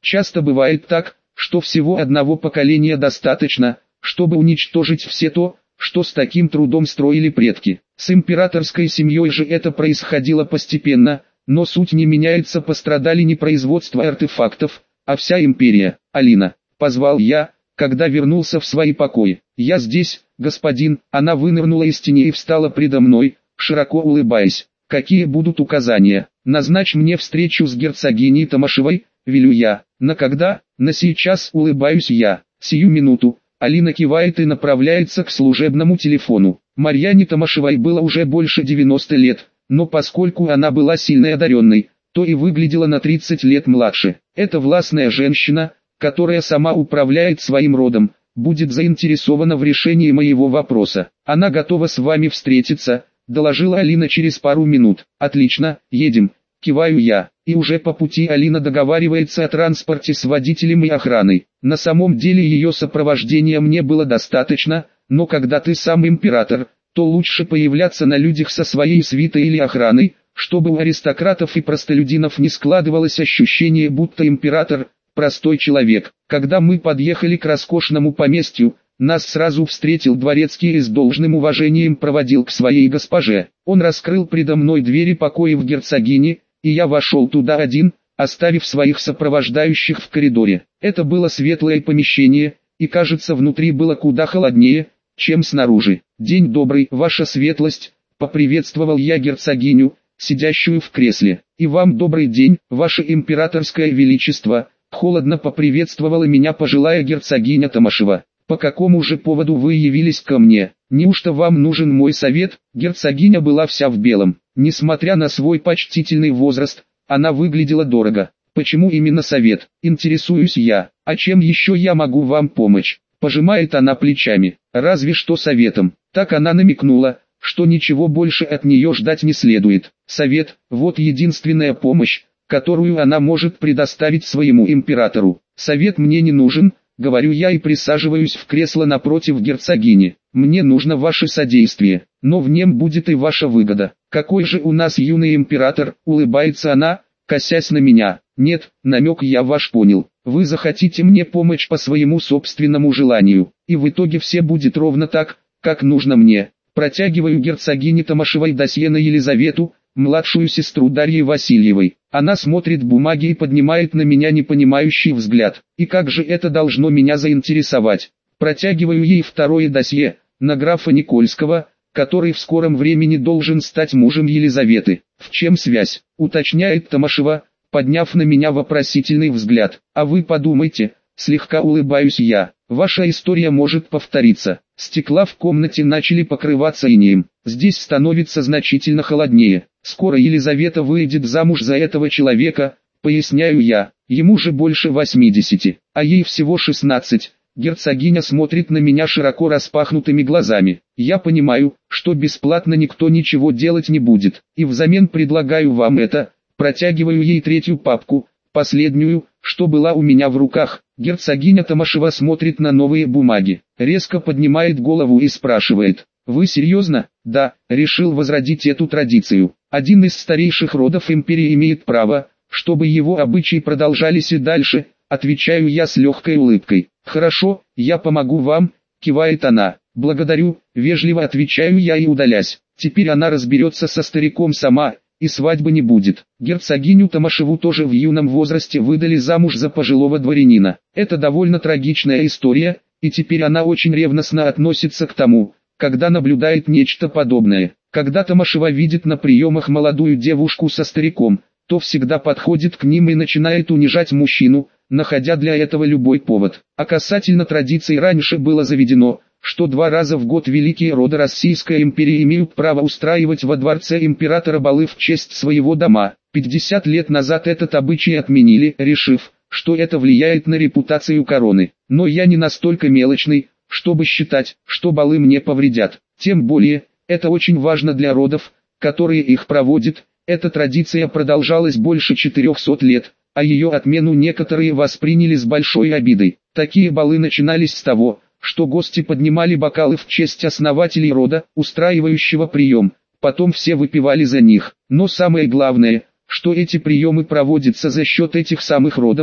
Часто бывает так, что всего одного поколения достаточно, чтобы уничтожить все то, что с таким трудом строили предки. С императорской семьей же это происходило постепенно, но суть не меняется, пострадали не производство артефактов, а вся империя. Алина, позвал я, когда вернулся в свои покои. Я здесь, господин. Она вынырнула из тени и встала предо мной, широко улыбаясь. Какие будут указания? Назначь мне встречу с герцогиней Томашевой, велю я. На когда? На сейчас, улыбаюсь я. Сию минуту. Алина кивает и направляется к служебному телефону. Марьяне Томашевой было уже больше девяноста лет, но поскольку она была сильно одаренной, то и выглядела на тридцать лет младше. Эта властная женщина, которая сама управляет своим родом, будет заинтересована в решении моего вопроса. Она готова с вами встретиться, доложила Алина через пару минут. Отлично, едем, киваю я. И уже по пути Алина договаривается о транспорте с водителем и охраной. На самом деле ее сопровождения мне было достаточно, но когда ты сам император, то лучше появляться на людях со своей свитой или охраной, чтобы у аристократов и простолюдинов не складывалось ощущение, будто император – простой человек. Когда мы подъехали к роскошному поместью, нас сразу встретил дворецкий и с должным уважением проводил к своей госпоже. Он раскрыл предо мной двери покоев герцогини, и я вошел туда один, оставив своих сопровождающих в коридоре. Это было светлое помещение, и кажется, внутри было куда холоднее, чем снаружи. «День добрый, ваша светлость», — поприветствовал я герцогиню, сидящую в кресле. «И вам добрый день, ваше императорское величество», — холодно поприветствовала меня пожилая герцогиня Томашева. «По какому же поводу вы явились ко мне? Неужто вам нужен мой совет?» Герцогиня была вся в белом. Несмотря на свой почтительный возраст, она выглядела дорого. «Почему именно совет? Интересуюсь я. А чем еще я могу вам помочь?» Пожимает она плечами. «Разве что советом». Так она намекнула, что ничего больше от нее ждать не следует. Совет – вот единственная помощь, которую она может предоставить своему императору. «Совет мне не нужен», — говорю я и присаживаюсь в кресло напротив герцогини. «Мне нужно ваше содействие, но в нем будет и ваша выгода». «Какой же у нас юный император», — улыбается она, косясь на меня. «Нет, намек я ваш понял. Вы захотите мне помочь по своему собственному желанию, и в итоге все будет ровно так, как нужно мне». Протягиваю герцогине Томашевой досье на Елизавету, младшую сестру Дарьи Васильевой. Она смотрит бумаги и поднимает на меня непонимающий взгляд. И как же это должно меня заинтересовать? Протягиваю ей второе досье, на графа Никольского, который в скором времени должен стать мужем Елизаветы. В чем связь? Уточняет Томашева, подняв на меня вопросительный взгляд. А вы подумайте, слегка улыбаюсь я. Ваша история может повториться. Стекла в комнате начали покрываться инеем. Здесь становится значительно холоднее. Скоро Елизавета выйдет замуж за этого человека, поясняю я. Ему же больше восьмидесяти, а ей всего шестнадцать. Герцогиня смотрит на меня широко распахнутыми глазами. Я понимаю, что бесплатно никто ничего делать не будет, и взамен предлагаю вам это. Протягиваю ей третью папку, последнюю, что была у меня в руках. Герцогиня Томашева смотрит на новые бумаги, резко поднимает голову и спрашивает: «Вы серьезно?» «Да, решил возродить эту традицию. Один из старейших родов империи имеет право, чтобы его обычаи продолжались и дальше», отвечаю я с легкой улыбкой. «Хорошо, я помогу вам», кивает она. «Благодарю», вежливо отвечаю я и удалясь. Теперь она разберется со стариком сама, и свадьбы не будет. Герцогиню Томашеву тоже в юном возрасте выдали замуж за пожилого дворянина. Это довольно трагичная история, и теперь она очень ревностно относится к тому, когда наблюдает нечто подобное. Когда Томашева видит на приемах молодую девушку со стариком, то всегда подходит к ним и начинает унижать мужчину, находя для этого любой повод. А касательно традиций, раньше было заведено, что два раза в год великие роды Российской империи имеют право устраивать во дворце императора балы в честь своего дома. пятьдесят лет назад этот обычай отменили, решив, что это влияет на репутацию короны. Но я не настолько мелочный, чтобы считать, что балы мне повредят. Тем более, это очень важно для родов, которые их проводят. Эта традиция продолжалась больше четырехсот лет, а ее отмену некоторые восприняли с большой обидой. Такие балы начинались с того, что гости поднимали бокалы в честь основателей рода, устраивающего прием, потом все выпивали за них. Но самое главное, что эти приемы проводятся за счет этих самых родов,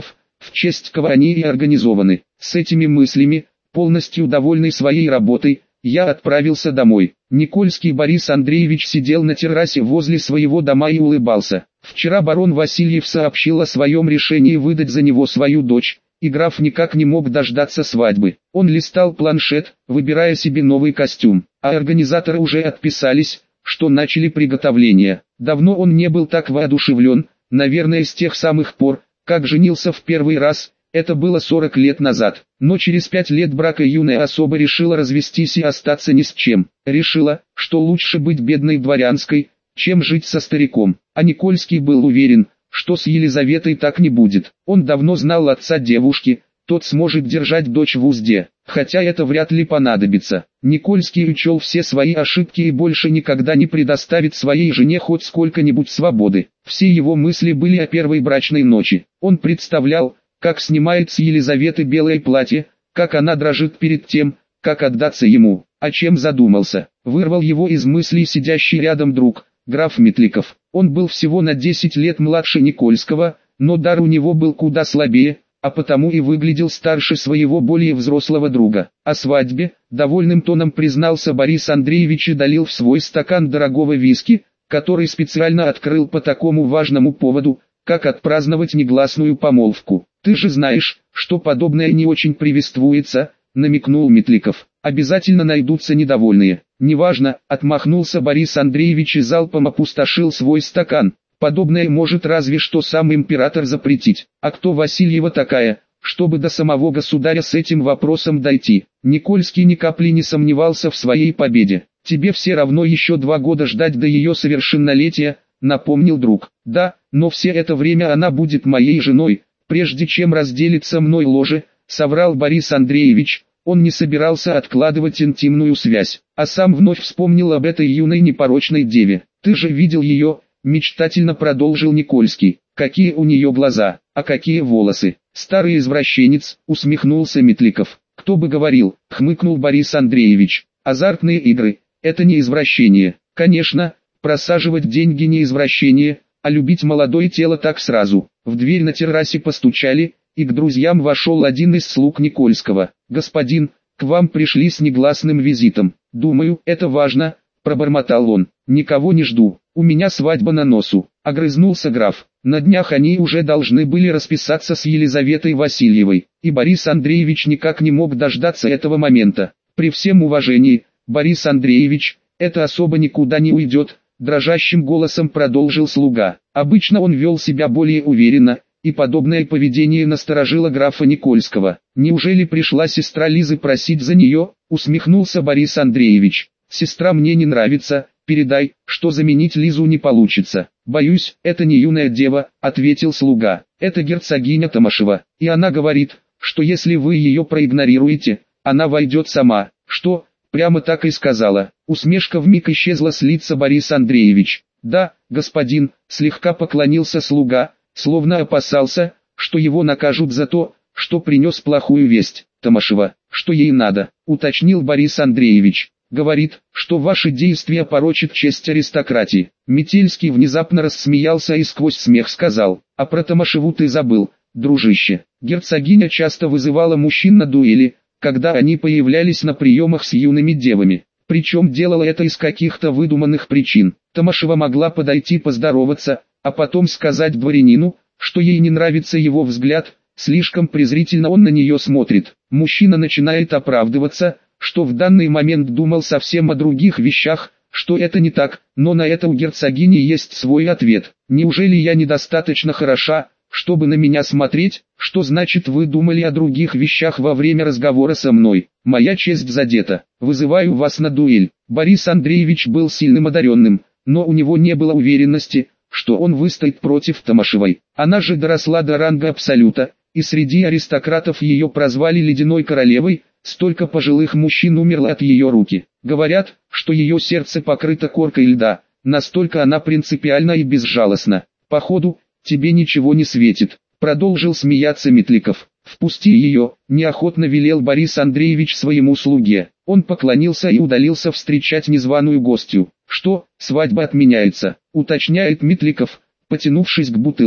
в честь кого они и организованы. С этими мыслями, полностью довольный своей работой, я отправился домой. Никольский Борис Андреевич сидел на террасе возле своего дома и улыбался. Вчера барон Васильев сообщил о своем решении выдать за него свою дочь, и граф никак не мог дождаться свадьбы. Он листал планшет, выбирая себе новый костюм, а организаторы уже отписались, что начали приготовления. Давно он не был так воодушевлен, наверное с тех самых пор, как женился в первый раз. Это было сорок лет назад, но через пять лет брака юная особа решила развестись и остаться ни с чем. Решила, что лучше быть бедной дворянской, чем жить со стариком. А Никольский был уверен, что с Елизаветой так не будет. Он давно знал отца девушки, тот сможет держать дочь в узде, хотя это вряд ли понадобится. Никольский учел все свои ошибки и больше никогда не предоставит своей жене хоть сколько-нибудь свободы. Все его мысли были о первой брачной ночи. Он представлял, как снимает с Елизаветы белое платье, как она дрожит перед тем, как отдаться ему. О чем задумался, вырвал его из мыслей сидящий рядом друг, граф Метликов. Он был всего на десять лет младше Никольского, но дар у него был куда слабее, а потому и выглядел старше своего более взрослого друга. О свадьбе, довольным тоном признался Борис Андреевич и долил в свой стакан дорогого виски, который специально открыл по такому важному поводу, как отпраздновать негласную помолвку. «Ты же знаешь, что подобное не очень приветствуется», — намекнул Метликов. «Обязательно найдутся недовольные». «Неважно», — отмахнулся Борис Андреевич и залпом опустошил свой стакан. «Подобное может разве что сам император запретить. А кто Васильева такая, чтобы до самого государя с этим вопросом дойти?» Никольский ни капли не сомневался в своей победе. «Тебе все равно еще два года ждать до ее совершеннолетия», — напомнил друг. «Да, но все это время она будет моей женой, прежде чем разделиться мной ложе», — соврал Борис Андреевич. Он не собирался откладывать интимную связь, а сам вновь вспомнил об этой юной непорочной деве. «Ты же видел ее», — мечтательно продолжил Никольский. «Какие у нее глаза, а какие волосы!» «Старый извращенец», — усмехнулся Метликов. «Кто бы говорил», — хмыкнул Борис Андреевич. «Азартные игры — это не извращение. Конечно, просаживать деньги не извращение, а любить молодое тело так сразу». В дверь на террасе постучали, и к друзьям вошел один из слуг Никольского. «Господин, к вам пришли с негласным визитом. Думаю, это важно», — пробормотал он. «Никого не жду, у меня свадьба на носу», — огрызнулся граф. На днях они уже должны были расписаться с Елизаветой Васильевой, и Борис Андреевич никак не мог дождаться этого момента. «При всем уважении, Борис Андреевич, эта особа никуда не уйдет», — дрожащим голосом продолжил слуга. Обычно он вел себя более уверенно, и подобное поведение насторожило графа Никольского. «Неужели пришла сестра Лизы просить за нее?» — усмехнулся Борис Андреевич. «Сестра мне не нравится, передай, что заменить Лизу не получится». «Боюсь, это не юная дева», — ответил слуга. «Это герцогиня Томашева, и она говорит, что если вы ее проигнорируете, она войдет сама». «Что?» «Прямо так и сказала». Усмешка вмиг исчезла с лица Бориса Андреевич. «Да, господин», — слегка поклонился слуга, словно опасался, что его накажут за то, что принес плохую весть. «Томашева, что ей надо?» — уточнил Борис Андреевич. «Говорит, что ваши действия порочат честь аристократии». Метельский внезапно рассмеялся и сквозь смех сказал: «А про Томашеву ты забыл, дружище. Герцогиня часто вызывала мужчин на дуэли, когда они появлялись на приемах с юными девами. Причем делала это из каких-то выдуманных причин. Томашева могла подойти поздороваться, а потом сказать дворянину, что ей не нравится его взгляд, слишком презрительно он на нее смотрит. Мужчина начинает оправдываться, что в данный момент думал совсем о других вещах, что это не так, но на это у герцогини есть свой ответ. «Неужели я недостаточно хороша, чтобы на меня смотреть? Что значит вы думали о других вещах во время разговора со мной? Моя честь задета. Вызываю вас на дуэль». Борис Андреевич был сильным одаренным, но у него не было уверенности, что он выстоит против Томашевой. Она же доросла до ранга абсолюта, и среди аристократов ее прозвали ледяной королевой. Столько пожилых мужчин умерло от ее руки. Говорят, что ее сердце покрыто коркой льда, настолько она принципиальна и безжалостна. «Походу, тебе ничего не светит», — продолжил смеяться Метликов. «Впусти ее», — неохотно велел Борис Андреевич своему слуге. Он поклонился и удалился встречать незваную гостью. «Что, свадьба отменяется?» — уточняет Метликов, потянувшись к бутылке.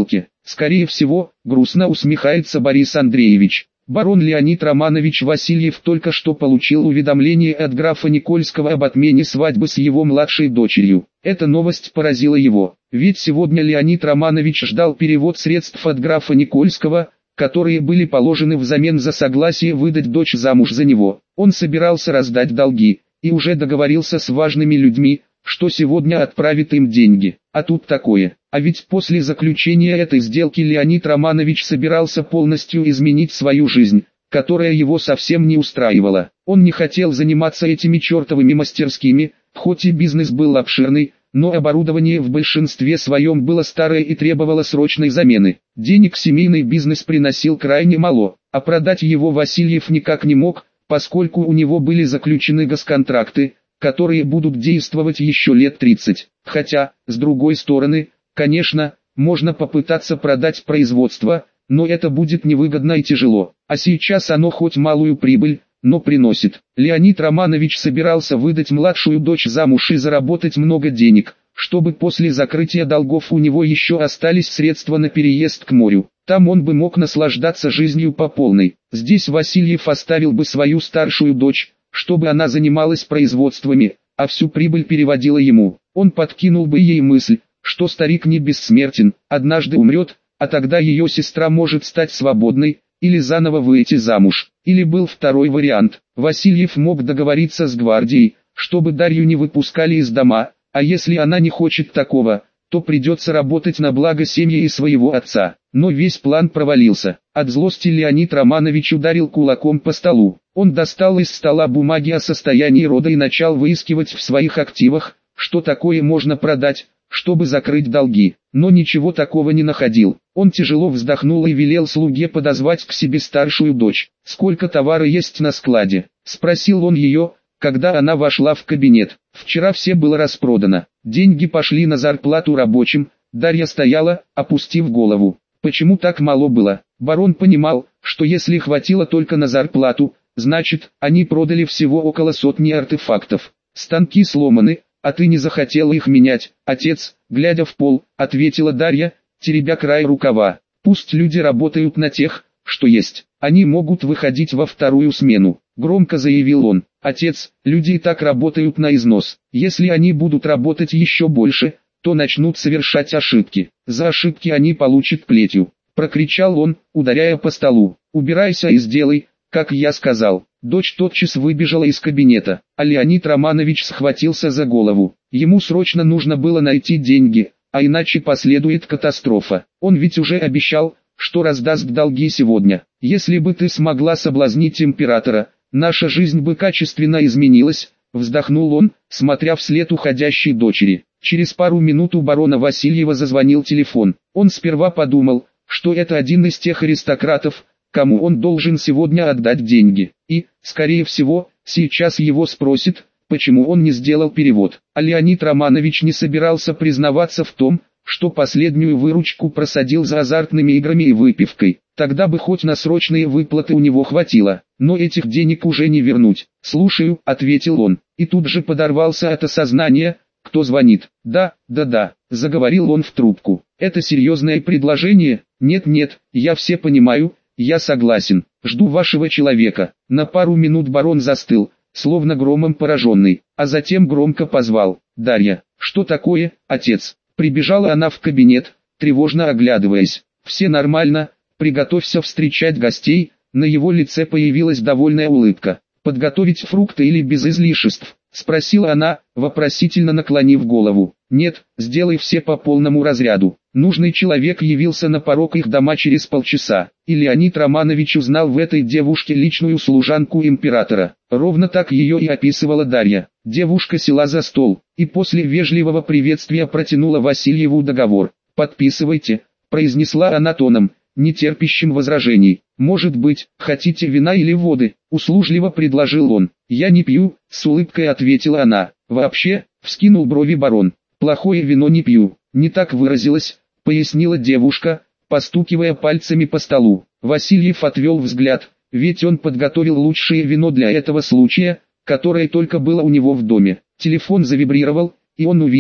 Скорее всего, грустно усмехается Борис Андреевич. Барон Леонид Романович Васильев только что получил уведомление от графа Никольского об отмене свадьбы с его младшей дочерью. Эта новость поразила его, ведь сегодня Леонид Романович ждал перевод средств от графа Никольского, которые были положены взамен за согласие выдать дочь замуж за него. Он собирался раздать долги, и уже договорился с важными людьми, что сегодня отправит им деньги. А тут такое. А ведь после заключения этой сделки Леонид Романович собирался полностью изменить свою жизнь, которая его совсем не устраивала. Он не хотел заниматься этими чертовыми мастерскими, хоть и бизнес был обширный, но оборудование в большинстве своем было старое и требовало срочной замены. Денег семейный бизнес приносил крайне мало, а продать его Васильев никак не мог, поскольку у него были заключены госконтракты, которые будут действовать еще лет тридцать. Хотя, с другой стороны, конечно, можно попытаться продать производство, но это будет невыгодно и тяжело. А сейчас оно хоть малую прибыль, но приносит. Леонид Романович собирался выдать младшую дочь замуж и заработать много денег, чтобы после закрытия долгов у него еще остались средства на переезд к морю. Там он бы мог наслаждаться жизнью по полной. Здесь Васильев оставил бы свою старшую дочь, чтобы она занималась производствами, а всю прибыль переводила ему. Он подкинул бы ей мысль, что старик не бессмертен, однажды умрет, а тогда ее сестра может стать свободной, или заново выйти замуж. Или был второй вариант. Васильев мог договориться с гвардией, чтобы Дарью не выпускали из дома, а если она не хочет такого, то придется работать на благо семьи и своего отца. Но весь план провалился. От злости Леонид Романович ударил кулаком по столу. Он достал из стола бумаги о состоянии рода и начал выискивать в своих активах, что такое можно продать, чтобы закрыть долги. Но ничего такого не находил. Он тяжело вздохнул и велел слуге подозвать к себе старшую дочь. «Сколько товара есть на складе?» – спросил он ее, когда она вошла в кабинет. «Вчера все было распродано. Деньги пошли на зарплату рабочим». Дарья стояла, опустив голову. Почему так мало было? Барон понимал, что если хватило только на зарплату, значит, они продали всего около сотни артефактов. «Станки сломаны, а ты не захотела их менять, отец», глядя в пол, ответила Дарья, теребя край рукава. «Пусть люди работают на тех, что есть. Они могут выходить во вторую смену», громко заявил он. «Отец, люди и так работают на износ. Если они будут работать еще больше, то начнут совершать ошибки. За ошибки они получат плетью», прокричал он, ударяя по столу. «Убирайся и сделай, как я сказал». Дочь тотчас выбежала из кабинета, а Леонид Романович схватился за голову. Ему срочно нужно было найти деньги, а иначе последует катастрофа. Он ведь уже обещал, что раздаст долги сегодня. «Если бы ты смогла соблазнить императора, наша жизнь бы качественно изменилась», вздохнул он, смотря вслед уходящей дочери. Через пару минут у барона Васильева зазвонил телефон. Он сперва подумал, что это один из тех аристократов, кому он должен сегодня отдать деньги. И, скорее всего, сейчас его спросит, почему он не сделал перевод. А Леонид Романович не собирался признаваться в том, что последнюю выручку просадил за азартными играми и выпивкой. Тогда бы хоть на срочные выплаты у него хватило, но этих денег уже не вернуть. «Слушаю», — ответил он, и тут же подорвался от осознания, кто звонит. «Да, да-да», — заговорил он в трубку. «Это серьезное предложение?» «Нет-нет, я все понимаю, я согласен. Жду вашего человека». На пару минут барон застыл, словно громом пораженный, а затем громко позвал: «Дарья». «Что такое, отец?» Прибежала она в кабинет, тревожно оглядываясь. «Все нормально, приготовься встречать гостей». На его лице появилась довольная улыбка. «Подготовить фрукты или без излишеств?» Спросила она, вопросительно наклонив голову. «Нет, сделай все по полному разряду». Нужный человек явился на порог их дома через полчаса, и Леонид Романович узнал в этой девушке личную служанку императора. Ровно так ее и описывала Дарья. Девушка села за стол, и после вежливого приветствия протянула Васильеву договор. «Подписывайте», — произнесла она тоном, не терпящим возражений. «Может быть, хотите вина или воды?» — услужливо предложил он. «Я не пью», — с улыбкой ответила она. «Вообще», — вскинул брови барон, — «плохое вино не пью». «Не так выразилась», — пояснила девушка, постукивая пальцами по столу. Васильев отвел взгляд, ведь он подготовил лучшее вино для этого случая, которое только было у него в доме. Телефон завибрировал, и он увидел,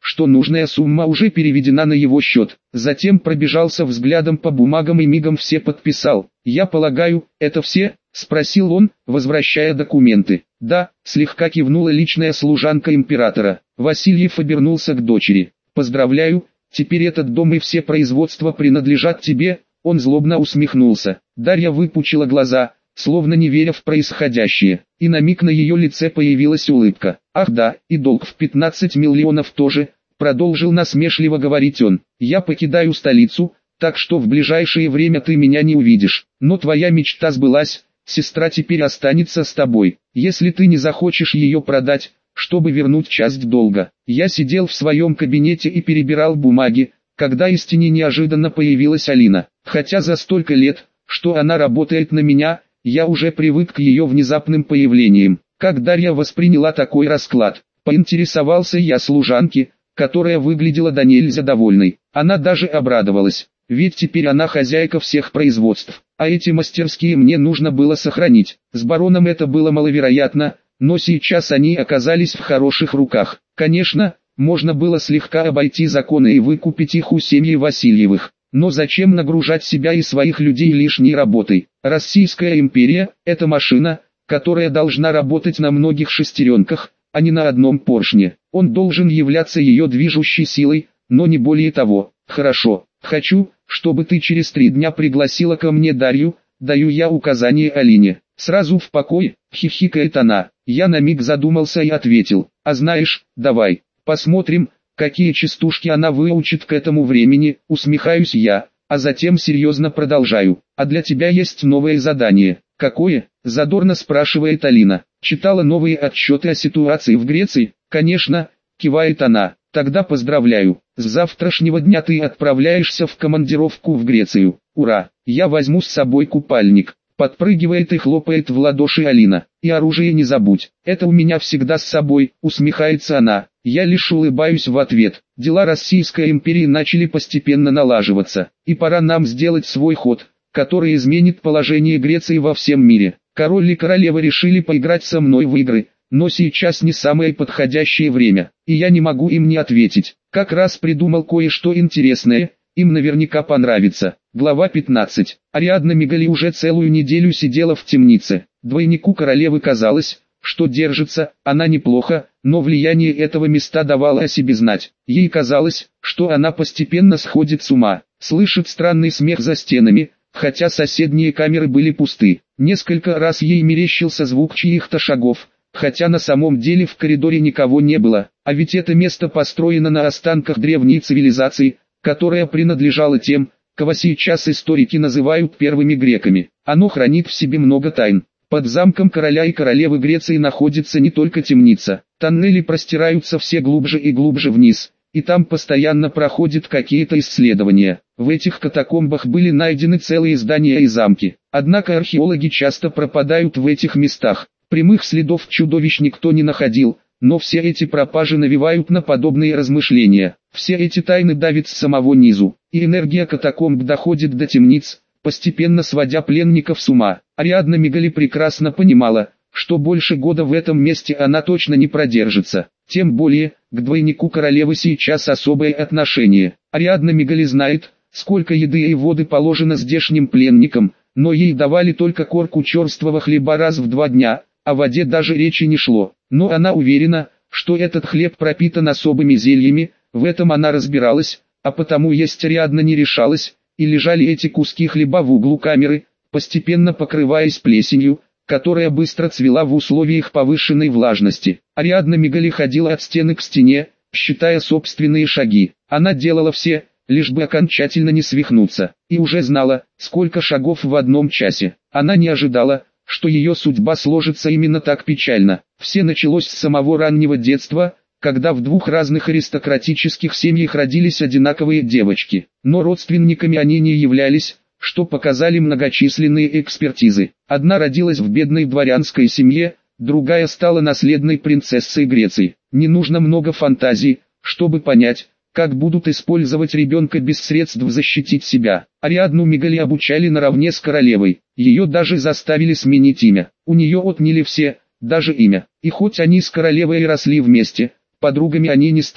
что нужная сумма уже переведена на его счет. Затем пробежался взглядом по бумагам и мигом все подписал. «Я полагаю, это все?» – спросил он, возвращая документы. «Да», – слегка кивнула личная служанка императора. Васильев обернулся к дочери. «Поздравляю, теперь этот дом и все производства принадлежат тебе». Он злобно усмехнулся. Дарья выпучила глаза, словно не веря в происходящее, и на миг на ее лице появилась улыбка. «Ах да, и долг в пятнадцать миллионов тоже», — продолжил насмешливо говорить он. «Я покидаю столицу, так что в ближайшее время ты меня не увидишь. Но твоя мечта сбылась, сестра теперь останется с тобой, если ты не захочешь ее продать, чтобы вернуть часть долга». Я сидел в своем кабинете и перебирал бумаги, когда из тени неожиданно появилась Алина. Хотя за столько лет, что она работает на меня, я уже привык к ее внезапным появлениям. Как Дарья восприняла такой расклад? Поинтересовался я служанке, которая выглядела до нельзя довольной. Она даже обрадовалась, ведь теперь она хозяйка всех производств, а эти мастерские мне нужно было сохранить. С бароном это было маловероятно, но сейчас они оказались в хороших руках. Конечно, можно было слегка обойти законы и выкупить их у семьи Васильевых. Но зачем нагружать себя и своих людей лишней работой? Российская империя – это машина, которая должна работать на многих шестеренках, а не на одном поршне. Он должен являться ее движущей силой, но не более того. Хорошо, хочу, чтобы ты через три дня пригласила ко мне Дарью, даю я указание Алине. Сразу в покой, хихикает она. Я на миг задумался и ответил, а знаешь, давай, посмотрим, какие частушки она выучит к этому времени, усмехаюсь я, а затем серьезно продолжаю. А для тебя есть новое задание. Какое? Задорно спрашивает Алина. Читала новые отчеты о ситуации в Греции? Конечно, кивает она. Тогда поздравляю. С завтрашнего дня ты отправляешься в командировку в Грецию. Ура! Я возьму с собой купальник. Подпрыгивает и хлопает в ладоши Алина. И оружие не забудь. Это у меня всегда с собой, усмехается она. Я лишь улыбаюсь в ответ. Дела Российской империи начали постепенно налаживаться. И пора нам сделать свой ход, который изменит положение Греции во всем мире. Король и королева решили поиграть со мной в игры, но сейчас не самое подходящее время, и я не могу им не ответить. Как раз придумал кое-что интересное, им наверняка понравится. Глава пятнадцать. Ариадна Мигали уже целую неделю сидела в темнице. Двойнику королевы казалось, что держится она неплохо, но влияние этого места давало о себе знать. Ей казалось, что она постепенно сходит с ума, слышит странный смех за стенами, хотя соседние камеры были пусты. Несколько раз ей мерещился звук чьих-то шагов, хотя на самом деле в коридоре никого не было, а ведь это место построено на останках древней цивилизации, которая принадлежала тем, кого сейчас историки называют первыми греками. Оно хранит в себе много тайн. Под замком короля и королевы Греции находится не только темница. Тоннели простираются все глубже и глубже вниз, и там постоянно проходят какие-то исследования. В этих катакомбах были найдены целые здания и замки. Однако археологи часто пропадают в этих местах. Прямых следов чудовищ никто не находил, но все эти пропажи навевают на подобные размышления. Все эти тайны давят с самого низу, и энергия катакомб доходит до темниц, постепенно сводя пленников с ума. Ариадна Мигали прекрасно понимала, что больше года в этом месте она точно не продержится. Тем более, к двойнику королевы сейчас особое отношение. Ариадна Мигали знает, сколько еды и воды положено здешним пленникам, но ей давали только корку черствого хлеба раз в два дня, о воде даже речи не шло. Но она уверена, что этот хлеб пропитан особыми зельями, в этом она разбиралась, а потому есть Ариадна не решалась, и лежали эти куски хлеба в углу камеры, постепенно покрываясь плесенью, которая быстро цвела в условиях повышенной влажности. Ариадна Мигали ходила от стены к стене, считая собственные шаги. Она делала все, лишь бы окончательно не свихнуться, и уже знала, сколько шагов в одном часе. Она не ожидала, что ее судьба сложится именно так печально. Все началось с самого раннего детства, когда в двух разных аристократических семьях родились одинаковые девочки. Но родственниками они не являлись, что показали многочисленные экспертизы. Одна родилась в бедной дворянской семье, другая стала наследной принцессой Греции. Не нужно много фантазий, чтобы понять, как будут использовать ребенка без средств защитить себя. Ариадну Мигали обучали наравне с королевой, ее даже заставили сменить имя. У нее отняли все, даже имя. И хоть они с королевой росли вместе, подругами они не стали.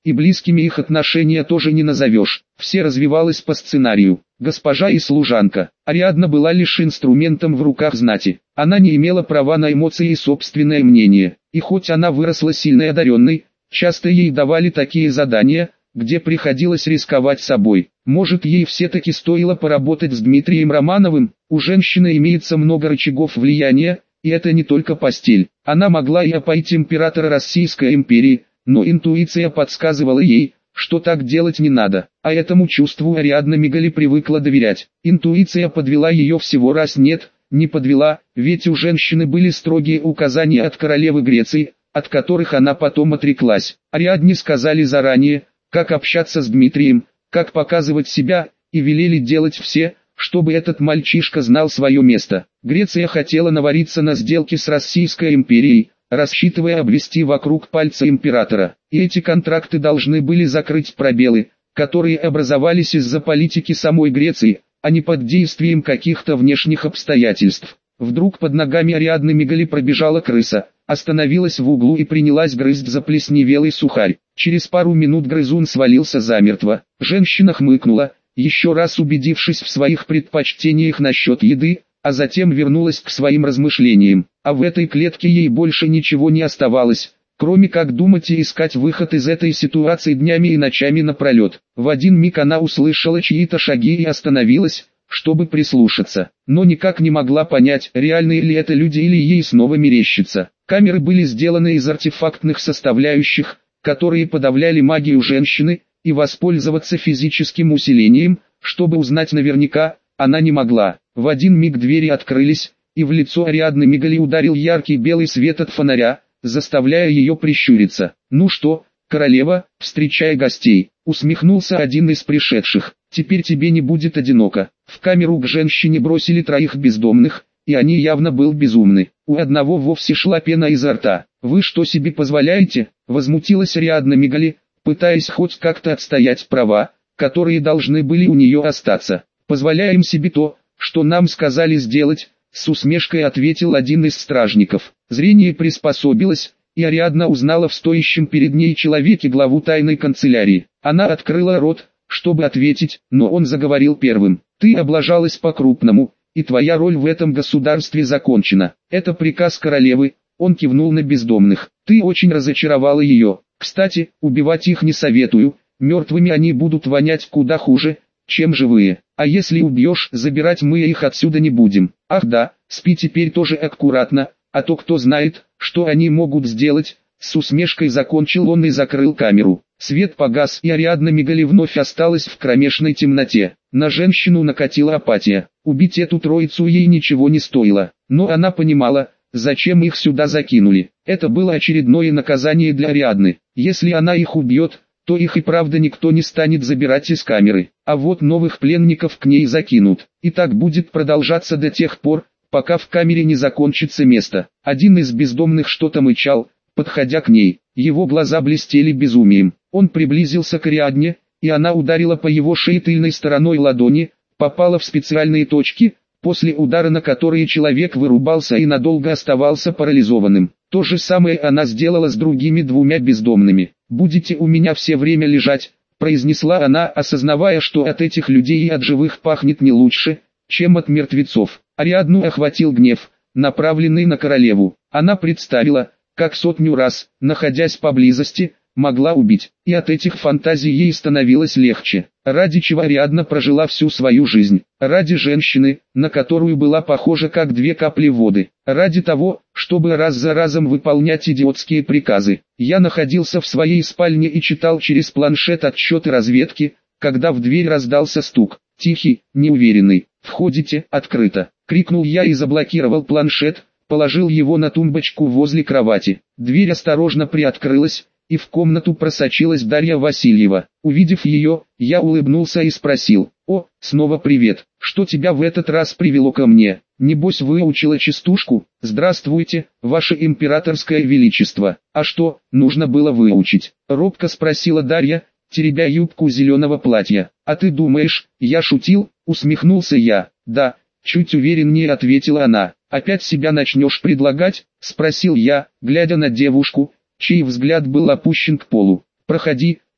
и близкими их отношения тоже не назовешь. Все развивалось по сценарию. Госпожа и служанка. Ариадна была лишь инструментом в руках знати. Она не имела права на эмоции и собственное мнение. И хоть она выросла сильной и одаренной, часто ей давали такие задания, где приходилось рисковать собой. Может, ей все-таки стоило поработать с Дмитрием Романовым? У женщины имеется много рычагов влияния, и это не только постель. Она могла и опоить императора Российской империи, но интуиция подсказывала ей, что так делать не надо. А этому чувству Ариадна Мигали привыкла доверять. Интуиция подвела ее всего раз, нет, не подвела, ведь у женщины были строгие указания от королевы Греции, от которых она потом отреклась. Ариадне сказали заранее, как общаться с Дмитрием, как показывать себя, и велели делать все, чтобы этот мальчишка знал свое место. Греция хотела навариться на сделке с Российской империей, рассчитывая обвести вокруг пальца императора. И эти контракты должны были закрыть пробелы, которые образовались из-за политики самой Греции, а не под действием каких-то внешних обстоятельств. Вдруг под ногами Ариадны Мигали пробежала крыса, остановилась в углу и принялась грызть заплесневелый сухарь. Через пару минут грызун свалился замертво. Женщина хмыкнула, еще раз убедившись в своих предпочтениях насчет еды, а затем вернулась к своим размышлениям. А в этой клетке ей больше ничего не оставалось, кроме как думать и искать выход из этой ситуации днями и ночами напролет. В один миг она услышала чьи-то шаги и остановилась, чтобы прислушаться, но никак не могла понять, реальные ли это люди или ей снова мерещится. Камеры были сделаны из артефактных составляющих, которые подавляли магию женщины, и воспользоваться физическим усилением, чтобы узнать наверняка, она не могла. В один миг двери открылись, и в лицо Ариадны Мигали ударил яркий белый свет от фонаря, заставляя ее прищуриться. «Ну что, королева, встречай гостей», — усмехнулся один из пришедших. «Теперь тебе не будет одиноко». В камеру к женщине бросили троих бездомных, и они явно были безумны. У одного вовсе шла пена изо рта. «Вы что себе позволяете?» — возмутилась Ариадна Мигали, пытаясь хоть как-то отстоять права, которые должны были у нее остаться. «Позволяем себе то, что нам сказали сделать», — с усмешкой ответил один из стражников. Зрение приспособилось, и Ариадна узнала в стоящем перед ней человеке главу тайной канцелярии. Она открыла рот, чтобы ответить, но он заговорил первым. «Ты облажалась по-крупному, и твоя роль в этом государстве закончена. Это приказ королевы», — он кивнул на бездомных. «Ты очень разочаровала ее. Кстати, убивать их не советую, мертвыми они будут вонять куда хуже, чем живые. А если убьешь, забирать мы их отсюда не будем. Ах да, спи теперь тоже аккуратно, а то кто знает, что они могут сделать». С усмешкой закончил он и закрыл камеру. Свет погас, и Ариадна Мигали вновь осталась в кромешной темноте. На женщину накатила апатия. Убить эту троицу ей ничего не стоило. Но она понимала, зачем их сюда закинули. Это было очередное наказание для Ариадны. Если она их убьет, то их и правда никто не станет забирать из камеры. А вот новых пленников к ней закинут. И так будет продолжаться до тех пор, пока в камере не закончится место. Один из бездомных что-то мычал, подходя к ней. Его глаза блестели безумием. Он приблизился к Ариадне, и она ударила по его шее тыльной стороной ладони, попала в специальные точки, после удара на которые человек вырубался и надолго оставался парализованным. То же самое она сделала с другими двумя бездомными. «Будете у меня все время лежать», — произнесла она, осознавая, что от этих людей и от живых пахнет не лучше, чем от мертвецов. Ариадну охватил гнев, направленный на королеву. Она представила, как сотню раз, находясь поблизости, могла убить, и от этих фантазий ей становилось легче. Ради чего Ариадна прожила всю свою жизнь. Ради женщины, на которую была похожа как две капли воды. Ради того, чтобы раз за разом выполнять идиотские приказы. Я находился в своей спальне и читал через планшет отчеты разведки, когда в дверь раздался стук. Тихий, неуверенный. «Входите, открыто!» — крикнул я и заблокировал планшет, положил его на тумбочку возле кровати. Дверь осторожно приоткрылась, и в комнату просочилась Дарья Васильева. Увидев ее, я улыбнулся и спросил: «О, снова привет, что тебя в этот раз привело ко мне? Небось выучила частушку?» «Здравствуйте, ваше императорское величество». «А что, нужно было выучить?» — робко спросила Дарья, теребя юбку зеленого платья. «А ты думаешь, я шутил?» — усмехнулся я. «Да», — чуть увереннее ответила она. «Опять себя начнешь предлагать?» — спросил я, глядя на девушку, чей взгляд был опущен к полу. «Проходи»,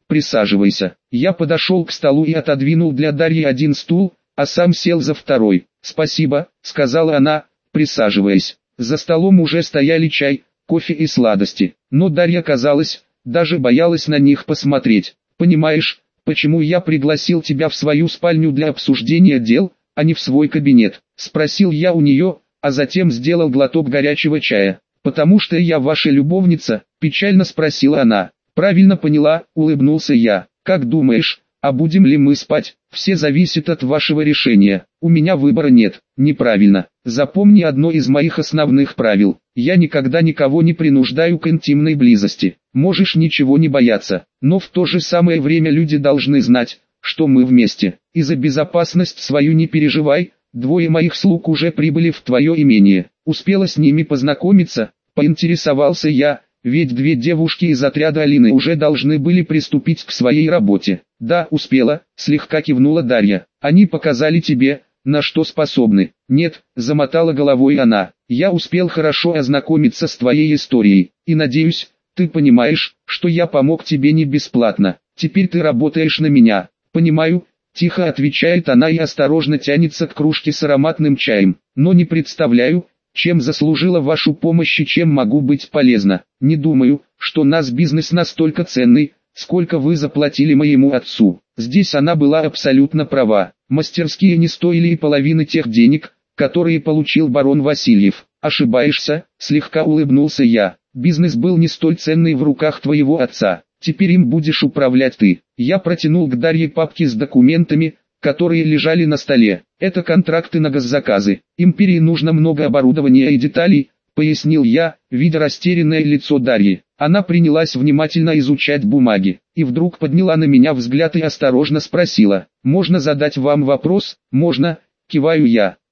присаживайся. Я подошел к столу и отодвинул для Дарьи один стул, а сам сел за второй. «Спасибо», — сказала она, присаживаясь. За столом уже стояли чай, кофе и сладости, но Дарья, казалось, даже боялась на них посмотреть. «Понимаешь, почему я пригласил тебя в свою спальню для обсуждения дел, а не в свой кабинет?» — спросил я у нее, а затем сделал глоток горячего чая. «Потому что я ваша любовница?» — печально спросила она. «Правильно поняла», — улыбнулся я. «Как думаешь, а будем ли мы спать? Все зависит от вашего решения. У меня выбора нет». «Неправильно. Запомни одно из моих основных правил. Я никогда никого не принуждаю к интимной близости. Можешь ничего не бояться, но в то же самое время люди должны знать, что мы вместе. И за безопасность свою не переживай, двое моих слуг уже прибыли в твое имение. Успела с ними познакомиться?» — поинтересовался я, ведь две девушки из отряда Алины уже должны были приступить к своей работе. «Да, успела», — слегка кивнула Дарья. «Они показали тебе, на что способны». «Нет», — замотала головой она, — «я успел хорошо ознакомиться с твоей историей, и надеюсь, ты понимаешь, что я помог тебе не бесплатно. Теперь ты работаешь на меня». «Понимаю», — тихо отвечает она и осторожно тянется к кружке с ароматным чаем. «Но не представляю, чем заслужила вашу помощь и чем могу быть полезна. Не думаю, что наш бизнес настолько ценный, сколько вы заплатили моему отцу». Здесь она была абсолютно права. Мастерские не стоили и половины тех денег, которые получил барон Васильев. «Ошибаешься», — слегка улыбнулся я. «Бизнес был не столь ценный в руках твоего отца. Теперь им будешь управлять ты». Я протянул к Дарье папки с документами, которые лежали на столе. «Это контракты на госзаказы. Империи нужно много оборудования и деталей», — пояснил я, видя растерянное лицо Дарьи. Она принялась внимательно изучать бумаги, и вдруг подняла на меня взгляд и осторожно спросила: «Можно задать вам вопрос?» «Можно», — киваю я.